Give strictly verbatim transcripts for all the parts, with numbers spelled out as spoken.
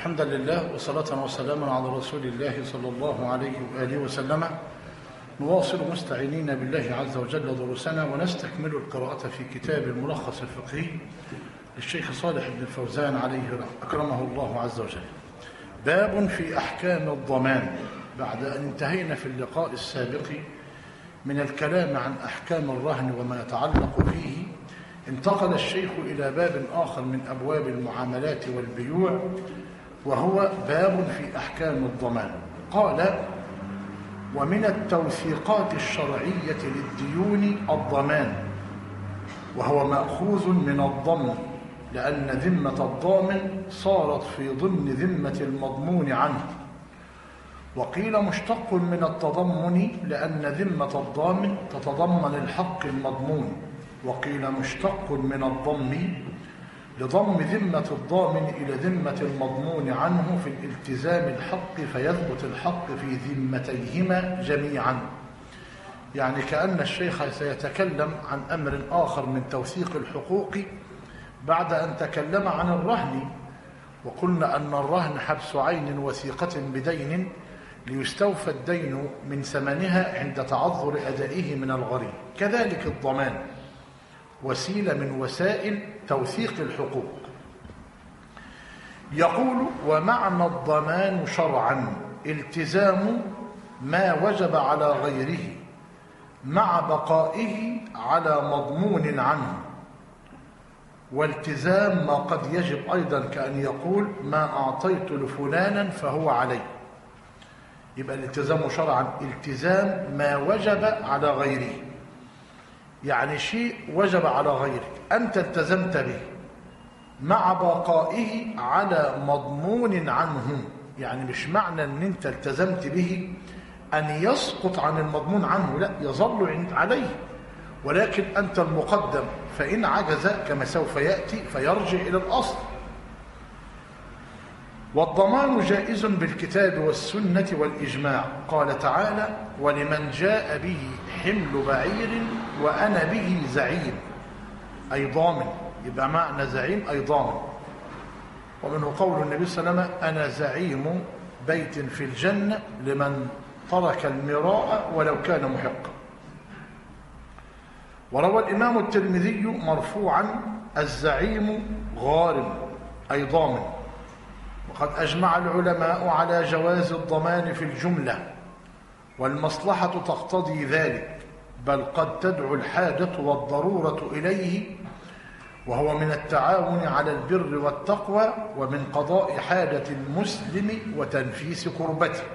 الحمد لله وصلاة وسلاما على رسول الله صلى الله عليه وآله وسلم. نواصل مستعينين بالله عز وجل دروسنا ونستكمل القراءة في كتاب الملخص الفقهي للشيخ صالح بن الفوزان عليه أكرمه الله عز وجل. باب في أحكام الضمان. بعد أن انتهينا في اللقاء السابق من الكلام عن أحكام الرهن وما يتعلق فيه، انتقل الشيخ إلى باب آخر من أبواب المعاملات والبيوع، وهو باب في أحكام الضمان. قال: ومن التوثيقات الشرعية للديون الضمان، وهو مأخوذ من الضمن، لأن ذمة الضامن صارت في ضمن ذمة المضمون عنه. وقيل مشتق من التضمن، لأن ذمة الضامن تتضمن الحق المضمون. وقيل مشتق من الضم، لضم ذمة الضامن إلى ذمة المضمون عنه في الالتزام الحق، فيثبت الحق في ذمتيهما جميعا. يعني كأن الشيخ سيتكلم عن أمر آخر من توثيق الحقوق بعد أن تكلم عن الرهن. وقلنا أن الرهن حبس عين وثيقة بدين ليستوفى الدين من ثمنها عند تعذر أدائه من الغريم. كذلك الضمان وسيلة من وسائل توثيق الحقوق. يقول: ومعنى الضمان شرعا التزام ما وجب على غيره مع بقائه على مضمون عنه، والتزام ما قد يجب أيضا، كأن يقول: ما أعطيت لفلانا فهو علي. يبقى الالتزام شرعا التزام ما وجب على غيره، يعني شيء وجب على غيرك أنت التزمت به مع بقائه على مضمون عنه. يعني مش معنى أن أنت التزمت به أن يسقط عن المضمون عنه، لا، يظل عليه، ولكن أنت المقدم، فإن عجز كما سوف يأتي فيرجع إلى الأصل. والضمان جائز بالكتاب والسنة والإجماع. قال تعالى: ولمن جاء به حمل بعير وأنا به زعيم، أي ضامن. يبقى معنى زعيم أي ضامن. ومنه قول النبي صلى الله عليه وسلم: أنا زعيم بيت في الجنة لمن ترك المراء ولو كان محقا. وروى الإمام الترمذي مرفوعا: الزعيم غارم، أي ضامن. وقد أجمع العلماء على جواز الضمان في الجملة، والمصلحة تقتضي ذلك، بل قد تدعو الحاجة والضرورة إليه، وهو من التعاون على البر والتقوى، ومن قضاء حاجة المسلم وتنفيس كربته.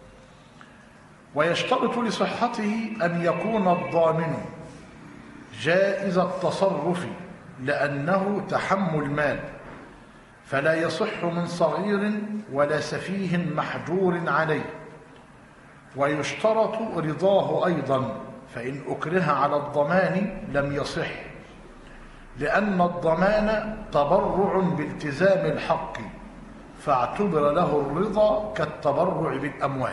ويشترط لصحته أن يكون الضامن جائز التصرف، لأنه تحمل مال، فلا يصح من صغير ولا سفيه محجور عليه. ويشترط رضاه أيضا، فإن أكره على الضمان لم يصح، لأن الضمان تبرع بالتزام الحق، فاعتبر له الرضا كالتبرع بالأموال.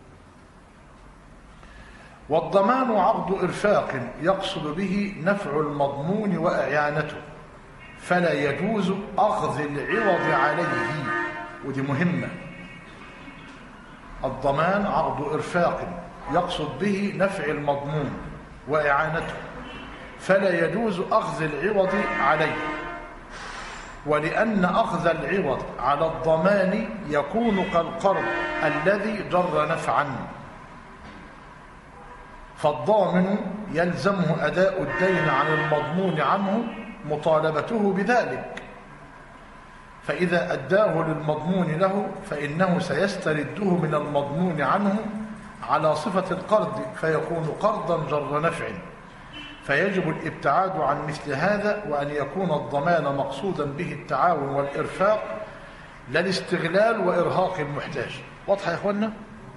والضمان عقد إرفاق يقصد به نفع المضمون وإعانته، فلا يجوز أخذ العوض عليه. ودي مهمة. الضمان عقد إرفاق يقصد به نفع المضمون وإعانته، فلا يجوز أخذ العوض عليه. ولأن أخذ العوض على الضمان يكون كالقرض الذي جر نفعا، فالضامن يلزمه أداء الدين عن المضمون عنه مطالبته بذلك، فإذا أداه للمضمون له فإنه سيسترده من المضمون عنه على صفة القرض، فيكون قرضا جر نفع، فيجب الابتعاد عن مثل هذا، وأن يكون الضمان مقصودا به التعاون والإرفاق، لا الاستغلال وإرهاق المحتاج. واضح يا إخوانا؟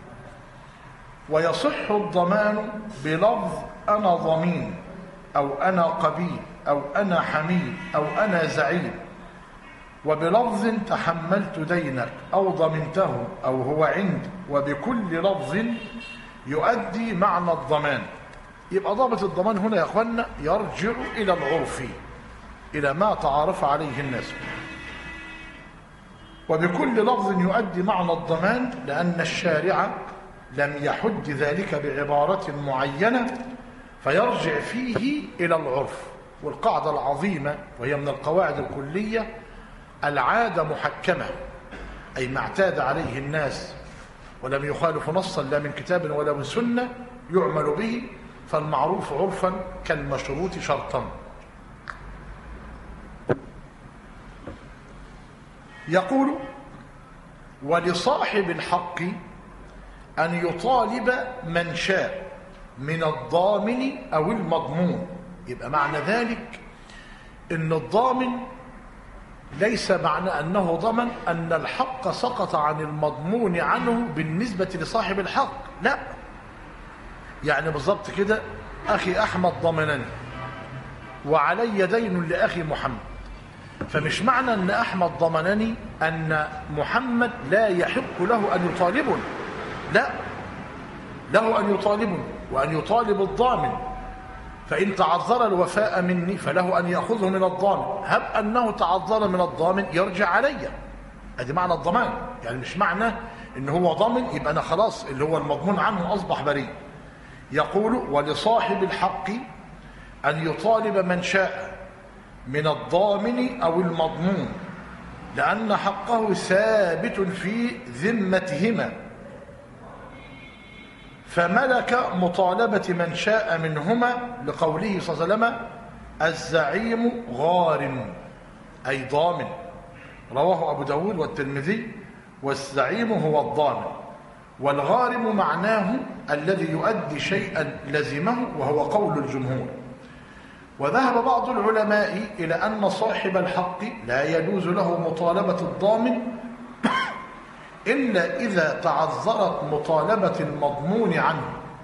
ويصح الضمان بلفظ أنا ضمين، أو أنا قبيل، أو أنا حميل، أو أنا زعيم، وبلفظ تحملت دينك، أو ضمنته، أو هو عند، وبكل لفظ يؤدي معنى الضمان. يبقى ضابط الضمان هنا يا أخوانا يرجع إلى العرف، إلى ما تعارف عليه الناس. وبكل لفظ يؤدي معنى الضمان، لأن الشارع لم يحد ذلك بعبارة معينة فيرجع فيه إلى العرف. والقاعدة العظيمة وهي من القواعد الكلية: العادة محكمة، أي ما اعتاد عليه الناس ولم يخالف نصا لا من كتاب ولا من سنة يعمل به، فالمعروف عرفا كالمشروط شرطا. يقول: ولصاحب الحق أن يطالب من شاء من الضامن أو المضمون. يبقى معنى ذلك أن الضامن ليس معنى أنه ضمن أن الحق سقط عن المضمون عنه بالنسبة لصاحب الحق، لا. يعني بالضبط كده: أخي أحمد ضمنني وعلي دين لأخي محمد، فمش معنى أن أحمد ضمنني أن محمد لا يحق له أن يطالبني، لا، له أن يطالبني وأن يطالب الضامن، فإن تعذر الوفاء مني فله أن يأخذه من الضامن، هب أنه تعذر من الضامن يرجع علي. هذه معنى الضمان. يعني مش معنى إن هو ضامن يبقى أنا خلاص اللي هو المضمون عنه أصبح بريء. يقول: ولصاحب الحق أن يطالب من شاء من الضامن أو المضمون، لأن حقه ثابت في ذمتهما، فملك مطالبة من شاء منهما، لقوله صلى الله عليه وسلم: الزعيم غارم، أي ضامن. رواه أبو داود والترمذي. والزعيم هو الضامن، والغارم معناه الذي يؤدي شيئا لزمه، وهو قول الجمهور. وذهب بعض العلماء إلى أن صاحب الحق لا يجوز له مطالبة الضامن إلا إذا تعذرت مطالبة المضمون عنه،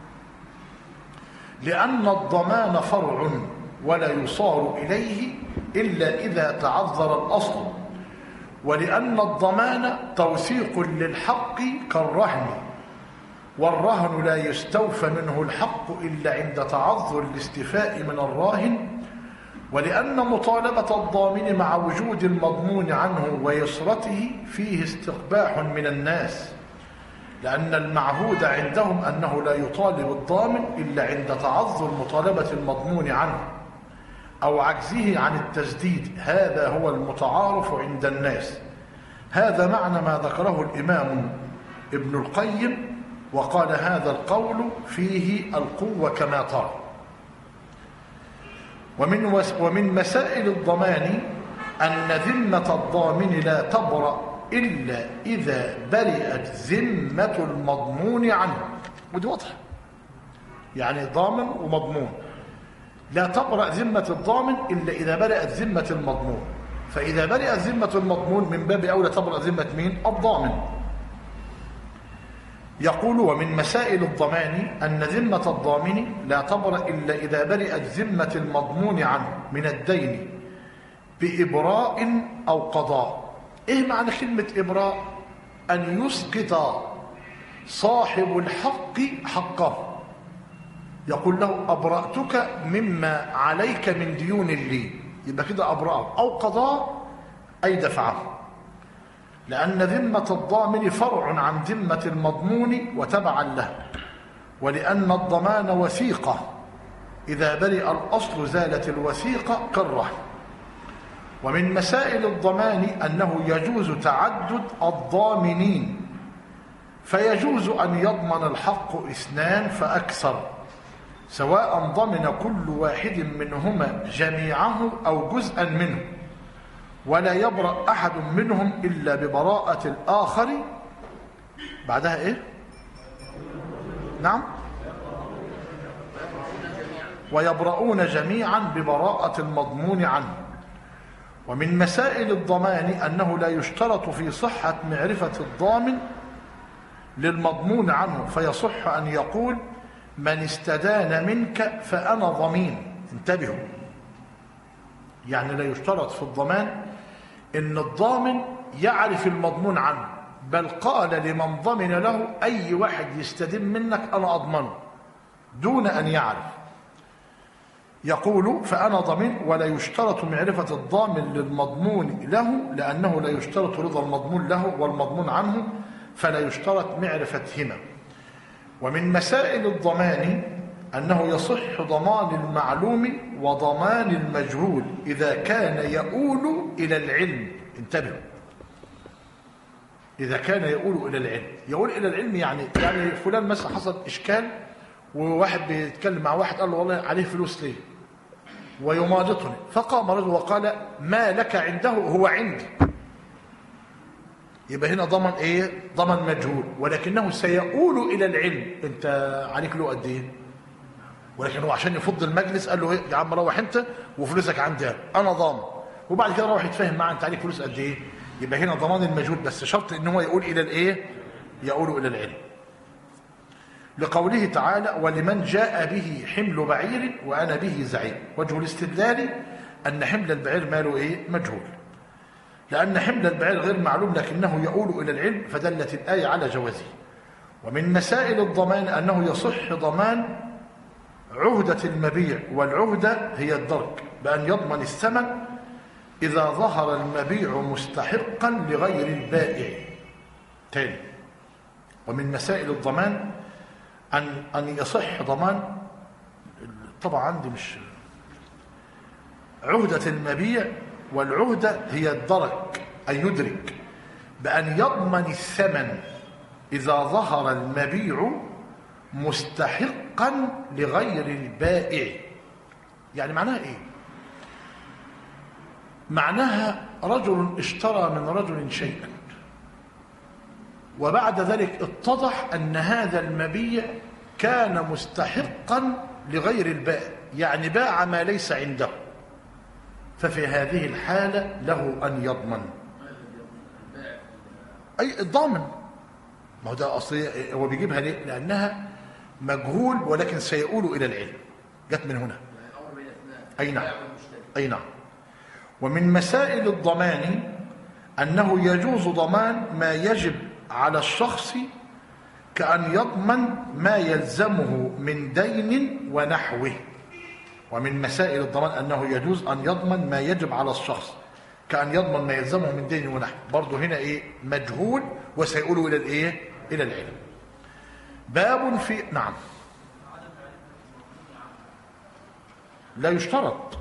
لأن الضمان فرع ولا يصار إليه إلا إذا تعذر الأصل، ولأن الضمان توثيق للحق كالرهن، والرهن لا يستوفى منه الحق إلا عند تعذر الاستيفاء من الراهن، ولأن مطالبة الضامن مع وجود المضمون عنه ويسرته فيه استقباح من الناس، لأن المعهود عندهم أنه لا يطالب الضامن إلا عند تعذر مطالبة المضمون عنه أو عجزه عن التسديد. هذا هو المتعارف عند الناس. هذا معنى ما ذكره الإمام ابن القيم، وقال: هذا القول فيه القوة كما ترى. ومن, ومن مسائل الضمان أن ذمة الضامن لا تبرأ إلا إذا برئت ذمة المضمون عنه. ودي واضحة، يعني ضامن ومضمون، لا تبرأ ذمة الضامن إلا إذا برئت ذمة المضمون، فإذا برئت ذمة المضمون من باب أولى تبرأ ذمة مين؟ الضامن. يقول: ومن مسائل الضمان أن ذمة الضامن لا تبرأ إلا إذا برئت ذمة المضمون عنه من الدين بإبراء أو قضاء. إيه معنى كلمة إبراء؟ أن يسقط صاحب الحق حقه، يقول له: أبرأتك مما عليك من ديون لي، يبقى كده أبرأه. أو قضاء أي دفعه، لأن ذمة الضامن فرع عن ذمة المضمون وتبعا له، ولأن الضمان وثيقة، إذا برئ الأصل زالت الوثيقة كالرهن. ومن مسائل الضمان أنه يجوز تعدد الضامنين، فيجوز أن يضمن الحق اثنان فأكثر، سواء ضمن كل واحد منهما جميعه أو جزءا منه، ولا يبرأ أحد منهم إلا ببراءة الآخر. بعدها إيه؟ نعم، ويبرؤون جميعا ببراءة المضمون عنه. ومن مسائل الضمان أنه لا يشترط في صحة معرفة الضامن للمضمون عنه، فيصح أن يقول: من استدان منك فأنا ضمين. انتبهوا، يعني لا يشترط في الضمان إن الضامن يعرف المضمون عنه، بل قال لمن ضمن له: أي واحد يستدين منك أنا أضمنه، دون أن يعرف. يقول فأنا ضمين ولا يشترط معرفة الضامن للمضمون له لأنه لا يشترط رضا المضمون له والمضمون عنه فلا يشترط معرفتهما. ومن مسائل الضمان أنه يصح ضمان المعلوم وضمان المجهول إذا كان يؤول إلى العلم. انتبهوا، إذا كان يؤول إلى العلم. يؤول إلى العلم يعني يعني فلان مثلا حصل إشكال وواحد بيتكلم مع واحد قال له والله عليه فلوس ليه ويماضطني، فقام رجل وقال ما لك عنده هو عندي. يبقى هنا ضمن ايه؟ ضمن مجهول، ولكنه سيؤول الى العلم. انت عليك له قد ايه؟ ولكن هو عشان يفض المجلس قال له ايه يا عم روح انت وفلوسك عندي انا ضامن، وبعد كده روح يتفاهم معاه انت عليك فلوس قد ايه. يبقى هنا ضمان المجهول، بس شرط ان هو يقول الى الايه؟ يؤول الى العلم. لقوله تعالى ولمن جاء به حمل بعير وانا به زعيم. وجه الاستدلال ان حمل البعير ماله ايه؟ مجهول، لأن حمل البعير غير معلوم لكنه يؤول إلى العلم فدلت الآية على جوازه. ومن مسائل الضمان أنه يصح ضمان عهدة المبيع، والعهدة هي الدرك بأن يضمن الثمن إذا ظهر المبيع مستحقا لغير البائع. تاني، ومن مسائل الضمان أن أن يصح ضمان، طبعا عندي مش عهدة المبيع، والعهدة هي الدرك أن يدرك بأن يضمن الثمن إذا ظهر المبيع مستحقا لغير البائع. يعني معناها إيه؟ معناها رجل اشترى من رجل شيئا وبعد ذلك اتضح أن هذا المبيع كان مستحقا لغير البائع، يعني باع ما ليس عنده، ففي هذه الحالة له أن يضمن. أي الضامن، ما هو ده أصلي هو بيجيبها ليه؟ لأنها مجهول ولكن سيؤول إلى العلم، جت من هنا. أي نعم، أي نعم. ومن مسائل الضمان أنه يجوز ضمان ما يجب على الشخص كأن يضمن ما يلزمه من دين ونحوه. ومن مسائل الضمان أنه يجوز أن يضمن ما يجب على الشخص كأن يضمن ما يلزمه من دين ونحوه. برضه هنا إيه؟ مجهول وسيقولوا إلى الإيه؟ إلى العلم. باب في نعم لا يشترط،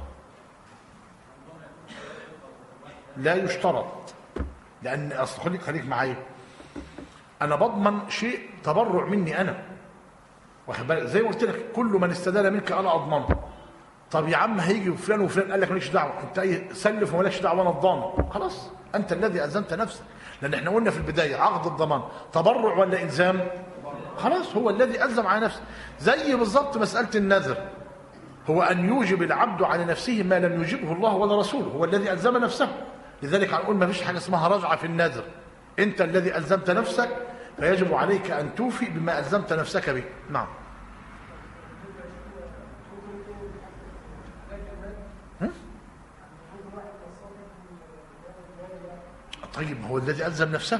لا يشترط، لأن أصل خليك خليك معايا، أنا بضمن شيء تبرع مني أنا، واخد بالك؟ زي ما قلت لك كل من استدان منك أنا أضمنه. طب يا عم هيجي فلان وفلان قال لك مالكش دعوه، انت ايه سلف ومالكش دعوه انا الضامن، خلاص انت الذي الزمت نفسك. لان احنا قلنا في البدايه عقد الضمان تبرع ولا الزام؟ خلاص هو الذي الزم على نفسه. زي بالظبط مساله النذر، هو ان يوجب العبد على نفسه ما لم يوجبه الله ولا رسوله، هو الذي الزم نفسه. لذلك هنقول ما فيش حاجه اسمها رجعه في النذر، انت الذي الزمت نفسك فيجب عليك ان توفي بما الزمت نفسك به. نعم. طيب هو الذي ألزم نفسه،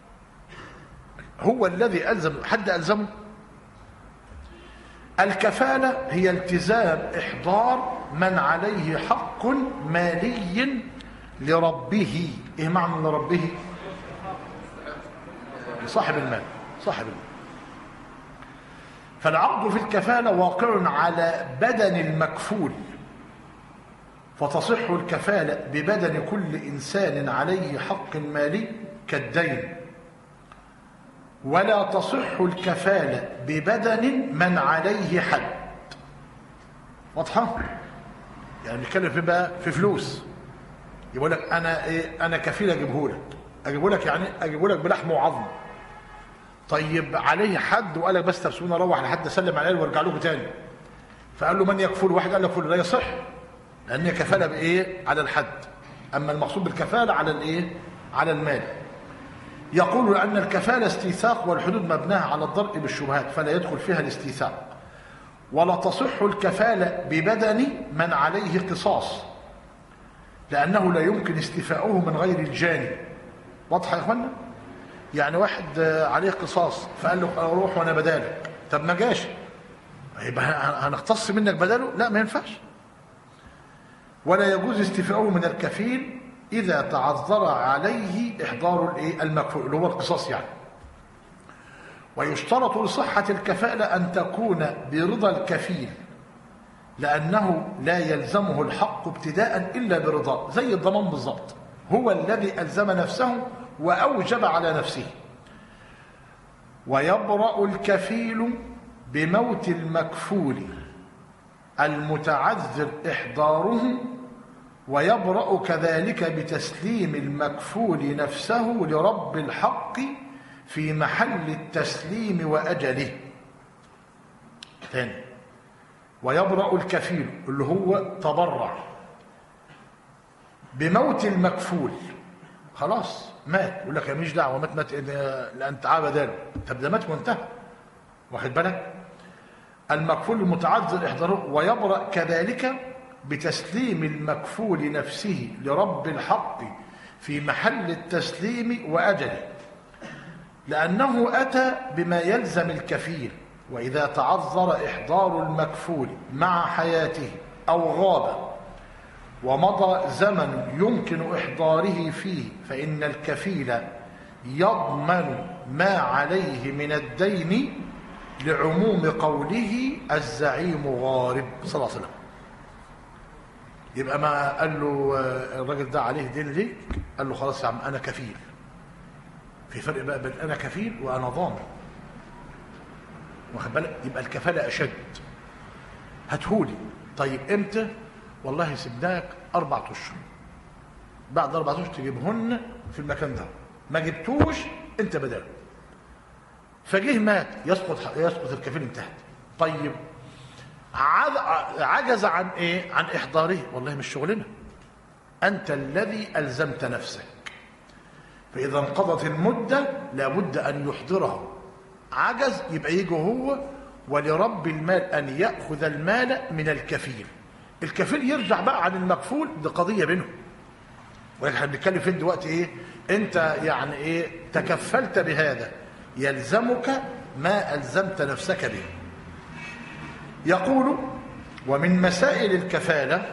هو الذي ألزم، حد ألزمه؟ الكفالة هي التزام إحضار من عليه حق مالي لربه. إيه معنى لربه؟ لصاحب المال، صاحب المال. فالعقد في الكفالة واقع على بدن المكفول، فتصح الكفالة ببدن كل إنسان عليه حق مالي كالدين، ولا تصح الكفالة ببدن من عليه حد. واضحة؟ يعني بنتكلم في بقى في فلوس، يقول لك أنا إيه؟ أنا كفيل أجيبه لك، أجيبه لك يعني أجيبه لك بلحم وعظم. طيب عليه حد وقال لك بس تبسوني أروح لحد أسلم عليه وارجع لكم تاني، فقال له من يكفل؟ واحد قال لك فل، لا يصح، لأن كفالة بإيه؟ على الحد. أما المقصود بالكفالة على الإيه؟ على المال. يقول أن الكفالة استيثاق، والحدود مبناها على الضرب بالشبهات فلا يدخل فيها الاستيثاق. ولا تصح الكفالة ببدن من عليه قصاص، لأنه لا يمكن استيفاؤه من غير الجاني. واضحة يا إخوانا؟ يعني واحد عليه قصاص فقال له أروح وأنا بدالك، طب ما جاش، يبقى هنقتص منك بداله؟ لا ما ينفعش. ولا يجوز استيفاؤه من الكفيل إذا تعذر عليه إحضار المكفول اللي هو القصاص يعني. ويشترط لصحة الكفالة أن تكون برضا الكفيل، لأنه لا يلزمه الحق ابتداء إلا برضاه، زي الضمان بالضبط، هو الذي ألزم نفسه وأوجب على نفسه. ويبرأ الكفيل بموت المكفول المتعذر إحضاره، ويبرأ كذلك بتسليم المكفول نفسه لرب الحق في محل التسليم وأجله. ثاني، ويبرأ الكفيل اللي هو تبرع بموت المكفول، خلاص مات، يقول لك يا مش دعوه مات مات لان تعاب بداله، طب ده مات وانتهى، واخد بالك؟ المكفول المتعذر احضاره، ويبرأ كذلك بتسليم المكفول نفسه لرب الحق في محل التسليم وأجله، لأنه أتى بما يلزم الكفيل. وإذا تعذر إحضار المكفول مع حياته أو غاب ومضى زمن يمكن إحضاره فيه، فإن الكفيل يضمن ما عليه من الدين لعموم قوله الزعيم غارب صلى الله عليه وسلم. يبقى ما قال له الراجل ده عليه دين ليه؟ قال له خلاص يا عم أنا كفيل. في فرق بقى بين أنا كفيل وأنا ضامن، واخد بالك؟ يبقى الكفالة أشد. هاتهولي. طيب إمتى؟ والله سيبناك أربع أشهر، بعد أربع أشهر تجيبهن في المكان ده، ما جبتوش أنت بداله. فجه مات، يسقط يسقط الكفيل، انتهت. طيب عجز عن ايه؟ عن احضاره، والله مش شغلنا، انت الذي الزمت نفسك. فاذا انقضت المده لابد ان يحضره. عجز يبقى يجي هو ولرب المال ان ياخذ المال من الكفيل. الكفيل يرجع بقى عن المكفول، دي قضيه بينهم. واحنا بنتكلم فين دلوقتي؟ ايه انت يعني ايه تكفلت بهذا، يلزمك ما ألزمت نفسك به. يقول: ومن مسائل الكفالة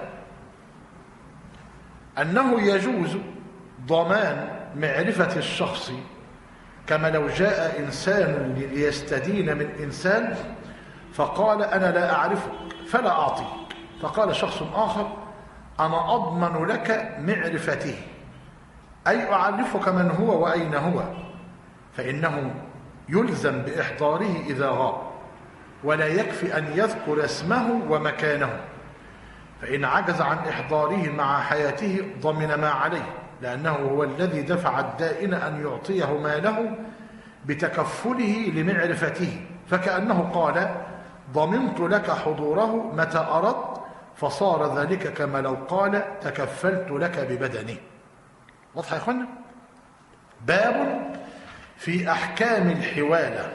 أنه يجوز ضمان معرفة الشخص، كما لو جاء إنسان ليستدين من إنسان فقال أنا لا أعرفك فلا أعطيك، فقال شخص آخر أنا أضمن لك معرفته، أي أعرفك من هو وأين هو، فإنه يلزم بإحضاره إذا غاب، ولا يكفي أن يذكر اسمه ومكانه. فإن عجز عن إحضاره مع حياته ضمن ما عليه، لأنه هو الذي دفع الدائن أن يعطيه ماله بتكفله لمعرفته، فكأنه قال ضمنت لك حضوره متى أردت، فصار ذلك كما لو قال تكفلت لك ببدنه. واضح يا إخوانا؟ باب في أحكام الحوالة.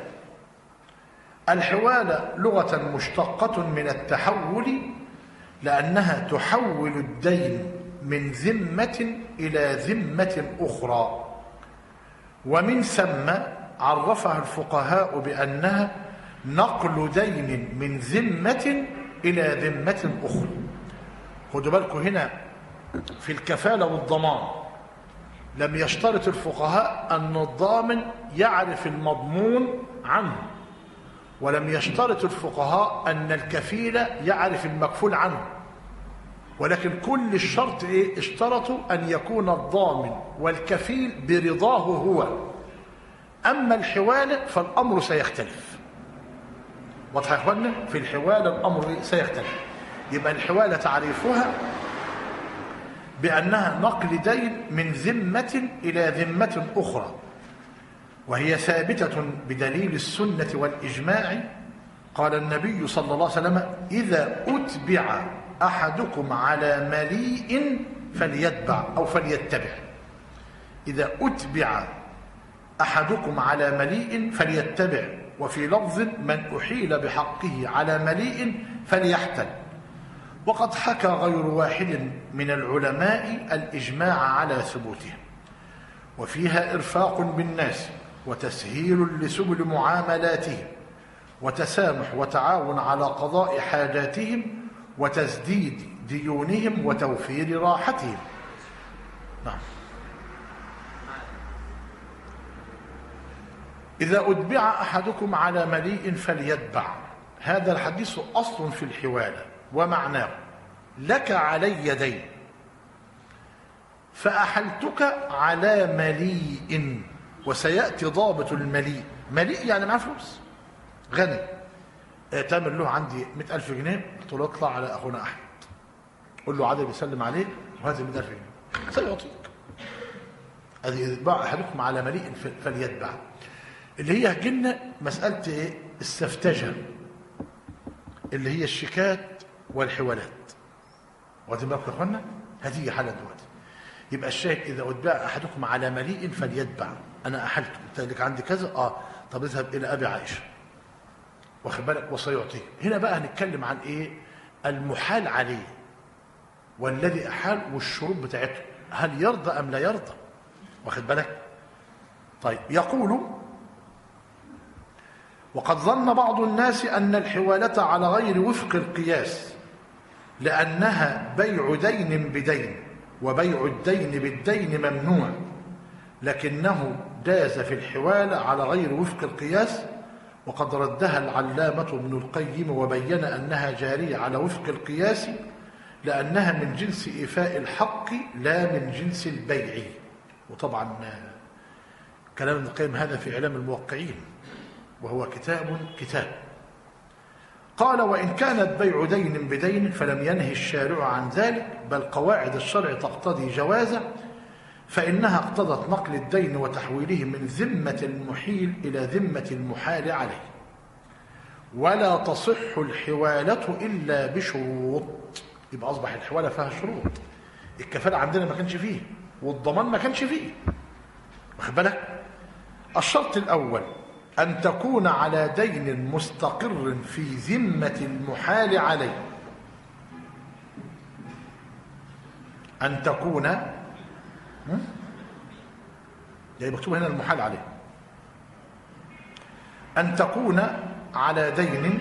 الحوالة لغة مشتقة من التحول، لأنها تحول الدين من ذمة إلى ذمة أخرى، ومن ثم عرفها الفقهاء بأنها نقل دين من ذمة إلى ذمة أخرى. خدوا بالكم هنا في الكفالة والضمان لم يشترط الفقهاء أن الضامن يعرف المضمون عنه، ولم يشترط الفقهاء أن الكفيل يعرف المكفول عنه، ولكن كل الشرط إيه؟ اشترطوا أن يكون الضامن والكفيل برضاه هو. أما الحوالة فالأمر سيختلف. واضح يا إخوانا؟ في الحوالة الأمر سيختلف. يبقى الحوالة تعريفها بأنها نقل دين من ذمة إلى ذمة أخرى، وهي ثابتة بدليل السنة والإجماع. قال النبي صلى الله عليه وسلم: إذا أتبع أحدكم على مليء فليتبع أو فليتبع. إذا أتبع أحدكم على مليء فليتبع، وفي لفظ من أحيل بحقه على مليء فليحتل. وقد حكى غير واحد من العلماء الإجماع على ثبوته، وفيها إرفاق بالناس وتسهيل لسبل معاملاتهم وتسامح وتعاون على قضاء حاجاتهم وتسديد ديونهم وتوفير راحتهم. نعم. إذا أتبع أحدكم على مليء فليتبع. هذا الحديث أصل في الحوالة، ومعناه لك علي دين فأحلتك على مليء، وسيأتي ضابط المليء. مليء يعني معاه فلوس، غني، تامر له عندي مئة ألف جنيه، قلت له اطلع على أخونا أحمد قل له عادل بيسلم عليك وهذه مئة ألف جنيه سيعطيك. هذه يتبع أحدكم على مليء فليتبع، اللي هي جنة مسألة إيه؟ السفتجة، اللي هي الشيكات والحوالات. واخدين بالكم يا اخوانا؟ هذه حالة دلوقتي. يبقى الشاهد إذا أتبع أحدكم على مليء فليتبع. أنا أحلت قلت لك عندي كذا، آه طب اذهب إلى أبي عائشة، واخد بالك، وسيعطيك. هنا بقى هنتكلم عن إيه؟ المحال عليه والذي أحال والشروط بتاعته، هل يرضى أم لا يرضى؟ واخد بالك؟ طيب، يقول: وقد ظن بعض الناس أن الحوالة على غير وفق القياس، لأنها بيع دين بدين، وبيع الدين بالدين ممنوع، لكنه جاز في الحوالة على غير وفق القياس. وقد ردها العلامة ابن القيم وبين أنها جارية على وفق القياس، لأنها من جنس إيفاء الحق لا من جنس البيع. وطبعا كلام ابن القيم هذا في إعلام الموقعين، وهو كتاب كتاب. قال: وإن كانت بيع دين بدين فلم ينهي الشارع عن ذلك، بل قواعد الشرع تقتضي جوازه، فإنها اقتضت نقل الدين وتحويله من ذمة المحيل إلى ذمة المحال عليه. ولا تصح الحوالة إلا بشروط. يبقى أصبح الحوالة فيها شروط. الكفالة عندنا ما كانش فيه، والضمان ما كانش فيه، واخد بالك؟ الشرط الأول أن تكون على دين مستقر في ذمة المحال عليه. أن تكون يعني مكتوب هنا المحال عليه. أن تكون على دين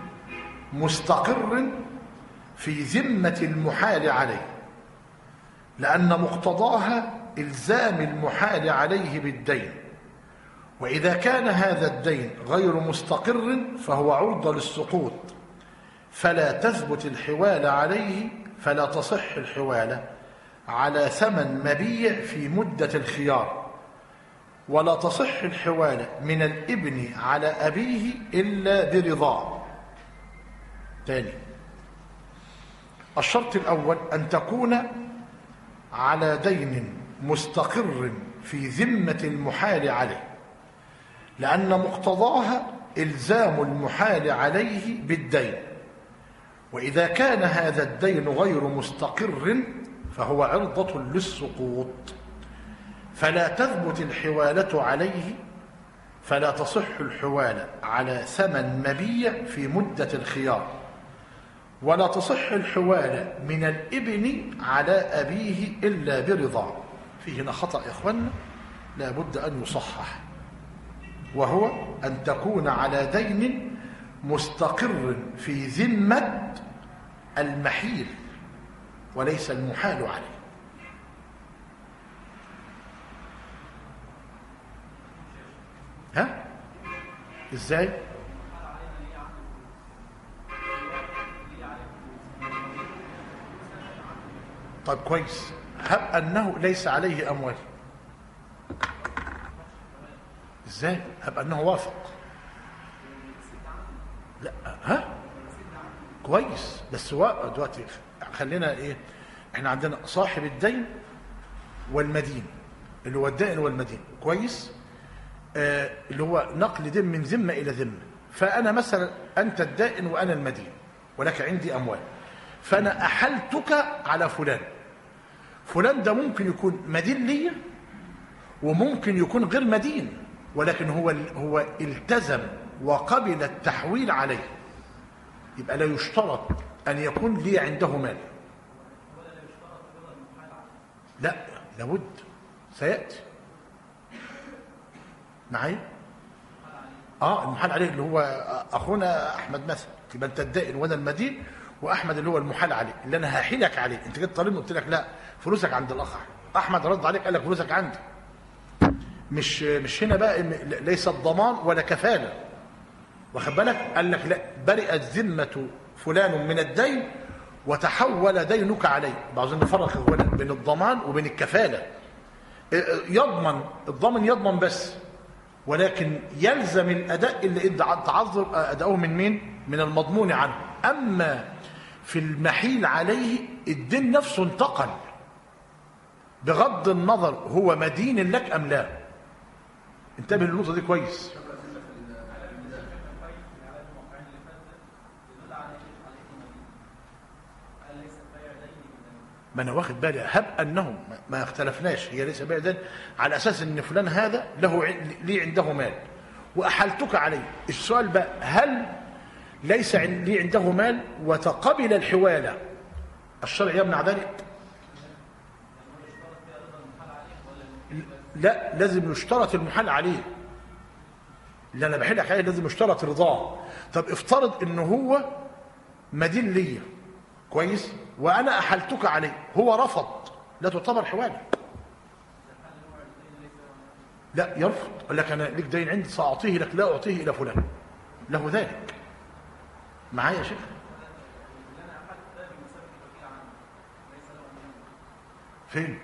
مستقر في ذمة المحال عليه، لأن مقتضاها إلزام المحال عليه بالدين. وإذا كان هذا الدين غير مستقر فهو عرضة للسقوط، فلا تثبت الحوالة عليه، فلا تصح الحوالة على ثمن مبيع في مدة الخيار، ولا تصح الحوالة من الابن على أبيه إلا برضاه. ثاني، الشرط الأول أن تكون على دين مستقر في ذمة المحال عليه، لأن مقتضاها إلزام المحال عليه بالدين. وإذا كان هذا الدين غير مستقر فهو عرضة للسقوط، فلا تثبت الحوالة عليه، فلا تصح الحوالة على ثمن مبيع في مدة الخيار، ولا تصح الحوالة من الابن على أبيه إلا برضاه. فيه هنا خطأ يا إخوانا لا بد أن يصحح، وهو أن تكون على دين مستقر في ذمة المحيل وليس المحال عليه. ها؟ إزاي؟ طيب كويس، هب أنه ليس عليه أموال. إزاي؟ هب أنه وافق. لا، ها؟ كويس، بس هو دلوقتي خلينا إيه؟ إحنا عندنا صاحب الدين والمدين، اللي هو الدائن والمدين، كويس؟ آه اللي هو نقل دين من ذمة إلى ذمة. فأنا مثلا أنت الدائن وأنا المدين ولك عندي أموال، فأنا أحلتك على فلان. فلان ده ممكن يكون مدين لي وممكن يكون غير مدين، ولكن هو هو التزم وقبل التحويل عليه. يبقى لا يشترط أن يكون لي عنده مال. لا، لابد سيأتي معي. اه المحال عليه اللي هو اخونا احمد مثلا، يبقى انت الدائن وانا المدين، واحمد اللي هو المحال عليه اللي انا هحيلك عليه. انت جيت طالبني قلت لك لا فلوسك عند الاخ احمد، احمد رد عليك قال لك فلوسك عندي. مش مش هنا بقى ليس الضمان ولا كفاله، واخد بالك؟ قال لك لا برئت ذمه فلان من الدين وتحول دينك عليه. عاوزين نفرق بين الضمان وبين الكفاله. يضمن الضامن يضمن بس، ولكن يلزم الاداء اللي تعذر اداؤه من مين؟ من المضمون عنه. اما في المحيل عليه الدين نفسه انتقل بغض النظر هو مدين لك ام لا. انتبه للنقطه دي كويس. ما انا واخد بالي، هب انهم ما اختلفناش هي ليس بيع دين على اساس ان فلان هذا له لي عنده مال واحلتك عليه. السؤال بقى هل ليس لي عنده مال وتقبل الحواله الشرع يمنع ذلك؟ لا لازم يشترط المحال عليه. اللي انا بحلك عليه لازم يشترط رضاه. طب افترض انه هو مدين ليا كويس وانا احلتك عليه، هو رفض، لا تعتبر حواله. لا يرفض، قال لك انا ليك دين عندي ساعطيه لك لا اعطيه الى فلان، له ذلك. معايا يا شيخ؟ فين؟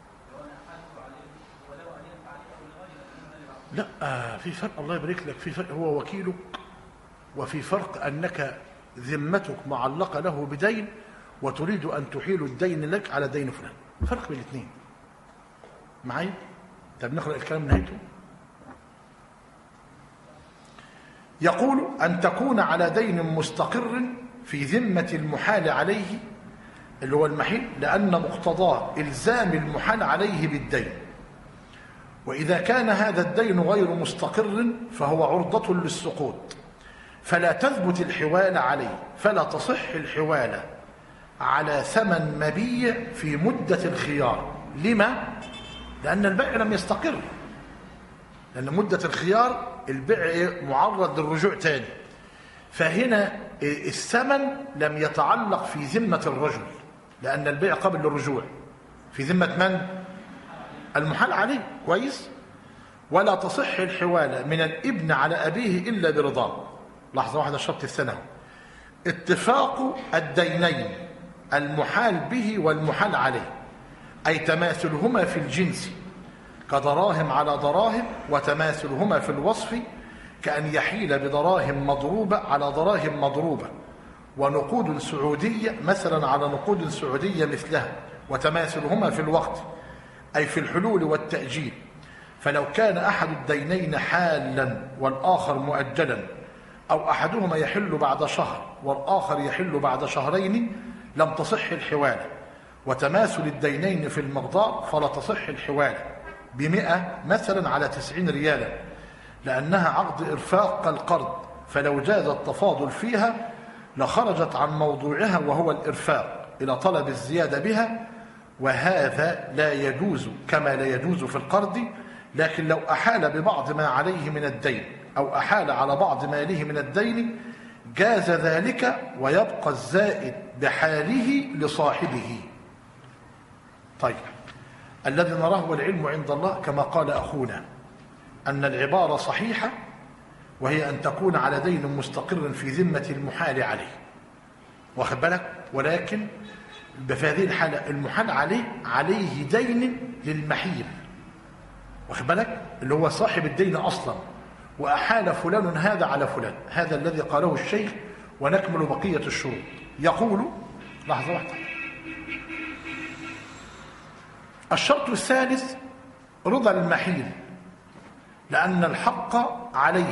لا آه في فرق، الله يبارك لك، في فرق، هو وكيلك وفي فرق انك ذمتك معلقه له بدين وتريد ان تحيل الدين لك على دين فلان. فرق بين الاثنين. معايا؟ طب نقرا الكلام من نهايته. يقول ان تكون على دين مستقر في ذمه المحال عليه اللي هو المحيل، لان مقتضاه الزام المحال عليه بالدين. واذا كان هذا الدين غير مستقر فهو عرضه للسقوط فلا تثبت الحواله عليه، فلا تصح الحواله على ثمن مبيع في مده الخيار. لما؟ لان البيع لم يستقر، لان مده الخيار البيع معرض للرجوع تاني. فهنا الثمن لم يتعلق في ذمه الرجل، لان البيع قبل الرجوع في ذمه من؟ المحال عليه. كويس؟ ولا تصح الحواله من الابن على ابيه الا برضاه. لحظه واحده، الشرط الثانوي اتفاق الدينين المحال به والمحال عليه، اي تماثلهما في الجنس كدراهم على دراهم، وتماثلهما في الوصف كأن يحيل بدراهم مضروبة على دراهم مضروبة، ونقود سعودية مثلا على نقود سعودية مثلها، وتماثلهما في الوقت أي في الحلول والتأجيل. فلو كان أحد الدينين حالا والآخر مؤجلا، أو أحدهما يحل بعد شهر والآخر يحل بعد شهرين، لم تصح الحوالة. وتماثل الدينين في المقدار فلا تصح الحوالة بمئة مثلا على تسعين ريالا، لأنها عقد إرفاق كالقرض، فلو جاز التفاضل فيها لخرجت عن موضوعها وهو الإرفاق إلى طلب الزيادة بها، وهذا لا يجوز كما لا يجوز في القرض. لكن لو أحال ببعض ما عليه من الدين أو أحال على بعض ماله من الدين جاز ذلك، ويبقى الزائد بحاله لصاحبه. طيب، الذي نراه والعلم عند الله كما قال أخونا أن العبارة صحيحة، وهي أن تكون على دين مستقر في ذمة المحال عليه، واخد بالك؟ ولكن في هذه الحالة المحال عليه عليه دين للمحيل، واخد بالك؟ اللي هو صاحب الدين أصلا، وأحال فلان هذا على فلان. هذا الذي قاله الشيخ، ونكمل بقية الشروط. يقول لحظة واحدة. الشرط الثالث رضا المحيل، لأن الحق عليه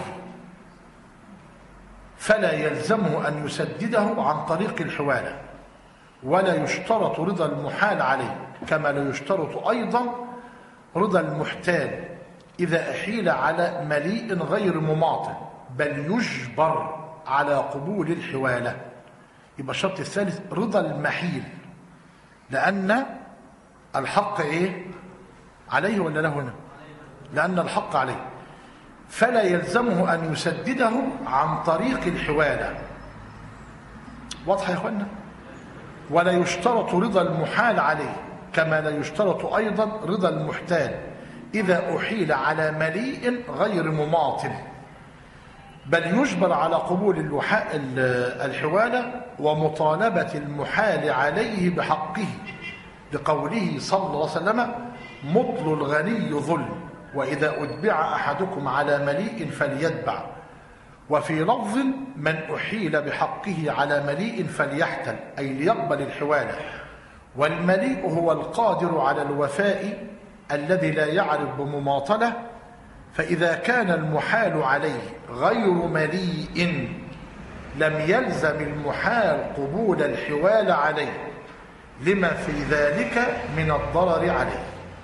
فلا يلزمه أن يسدده عن طريق الحوالة، ولا يشترط رضا المحال عليه، كما لا يشترط أيضا رضا المحتال إذا أحيل على مليء غير مماطل، بل يجبر على قبول الحوالة. يبقى الشرط الثالث رضا المحيل، لأن الحق إيه؟ عليه ولا له هنا؟ لأن الحق عليه فلا يلزمه أن يسدده عن طريق الحوالة. واضح يا اخوانا؟ ولا يشترط رضا المحال عليه، كما لا يشترط أيضا رضا المحتال إذا أحيل على مليء غير مماطل، بل يجبر على قبول الحوالة ومطالبة المحال عليه بحقه، لقوله صلى الله عليه وسلم: مطل الغني ظلم، وإذا أتبع أحدكم على مليء فليتبع. وفي لفظ: من أحيل بحقه على مليء فليحتل، أي ليقبل الحوالة. والمليء هو القادر على الوفاء الذي لا يعرف بمماطلة، فإذا كان المحال عليه غير مليء لم يلزم المحال قبول الحوال عليه، لما في ذلك من الضرر عليه.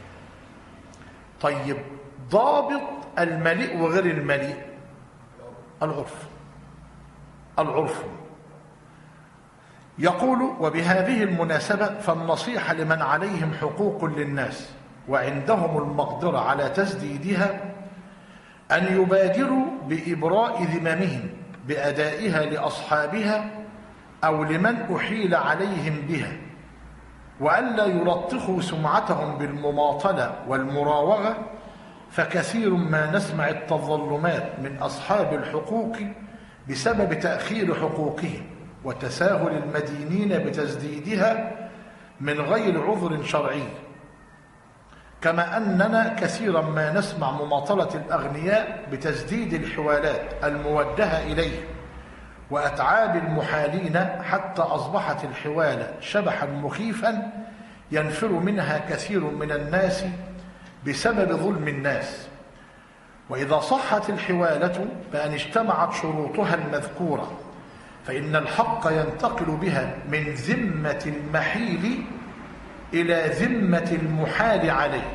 طيب، ضابط المليء وغير المليء العرف. العرف يقول: وبهذه المناسبة فالنصيحة لمن عليهم حقوق للناس وعندهم المقدرة على تسديدها أن يبادروا بإبراء ذممهم بأدائها لأصحابها أو لمن أحيل عليهم بها، وألا يلطخوا سمعتهم بالمماطلة والمراوغة، فكثير ما نسمع التظلمات من أصحاب الحقوق بسبب تأخير حقوقهم وتساهل المدينين بتسديدها من غير عذر شرعي، كما أننا كثيرا ما نسمع مماطلة الأغنياء بتسديد الحوالات الموجهة إليه وأتعاب المحالين، حتى أصبحت الحوالة شبحا مخيفا ينفر منها كثير من الناس بسبب ظلم الناس. وإذا صحت الحوالة بأن اجتمعت شروطها المذكورة، فإن الحق ينتقل بها من ذمة المحيل إلى ذمة المحال عليه،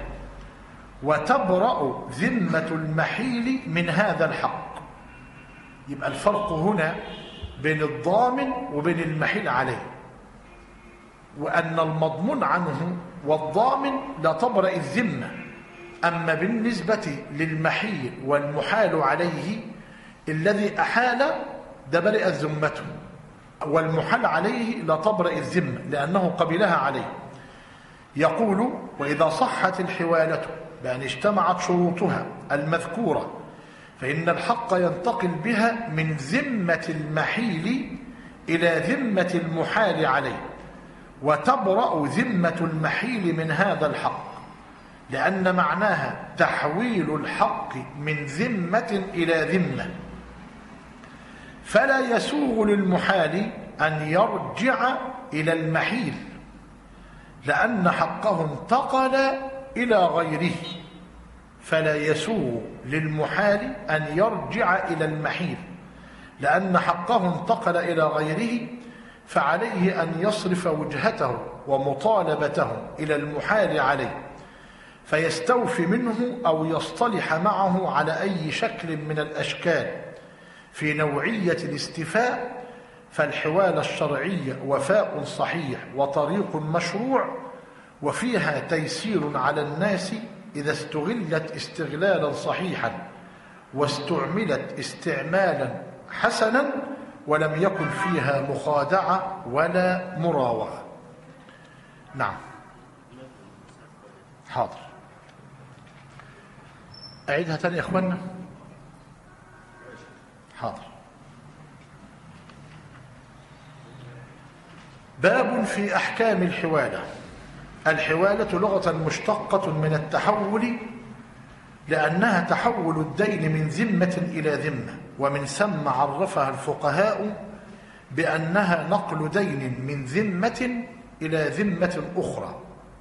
وتبرأ ذمة المحيل من هذا الحق. يبقى الفرق هنا بين الضامن وبين المحيل عليه، وأن المضمون عنه والضامن لا تبرأ الذمة، أما بالنسبة للمحيل والمحال عليه الذي أحال ده برئت ذمته، والمحال عليه لا تبرأ الذمة لأنه قبلها عليه. يقول: وإذا صحت الحوالة بأن اجتمعت شروطها المذكورة، فإن الحق ينتقل بها من ذمة المحيل إلى ذمة المحال عليه، وتبرأ ذمة المحيل من هذا الحق، لأن معناها تحويل الحق من ذمة إلى ذمة. فلا يسوغ للمحال أن يرجع إلى المحيل، لأن حقه انتقل إلى غيره. فلا يسوغ للمحال أن يرجع إلى المحيل، لأن حقه انتقل إلى غيره، فعليه أن يصرف وجهته ومطالبته إلى المحال عليه، فيستوفي منه أو يصطلح معه على أي شكل من الأشكال في نوعية الاستيفاء. فالحوالة الشرعية وفاء صحيح وطريق مشروع، وفيها تيسير على الناس إذا استغلت استغلالا صحيحا واستعملت استعمالا حسنا، ولم يكن فيها مخادعة ولا مراوغة. نعم، حاضر. أعيدها تاني يا إخوانا. حاضر. باب في أحكام الحوالة. الحوالة لغة مشتقة من التحول، لأنها تحول الدين من ذمة إلى ذمة، ومن ثم عرفها الفقهاء بأنها نقل دين من ذمة إلى ذمة أخرى،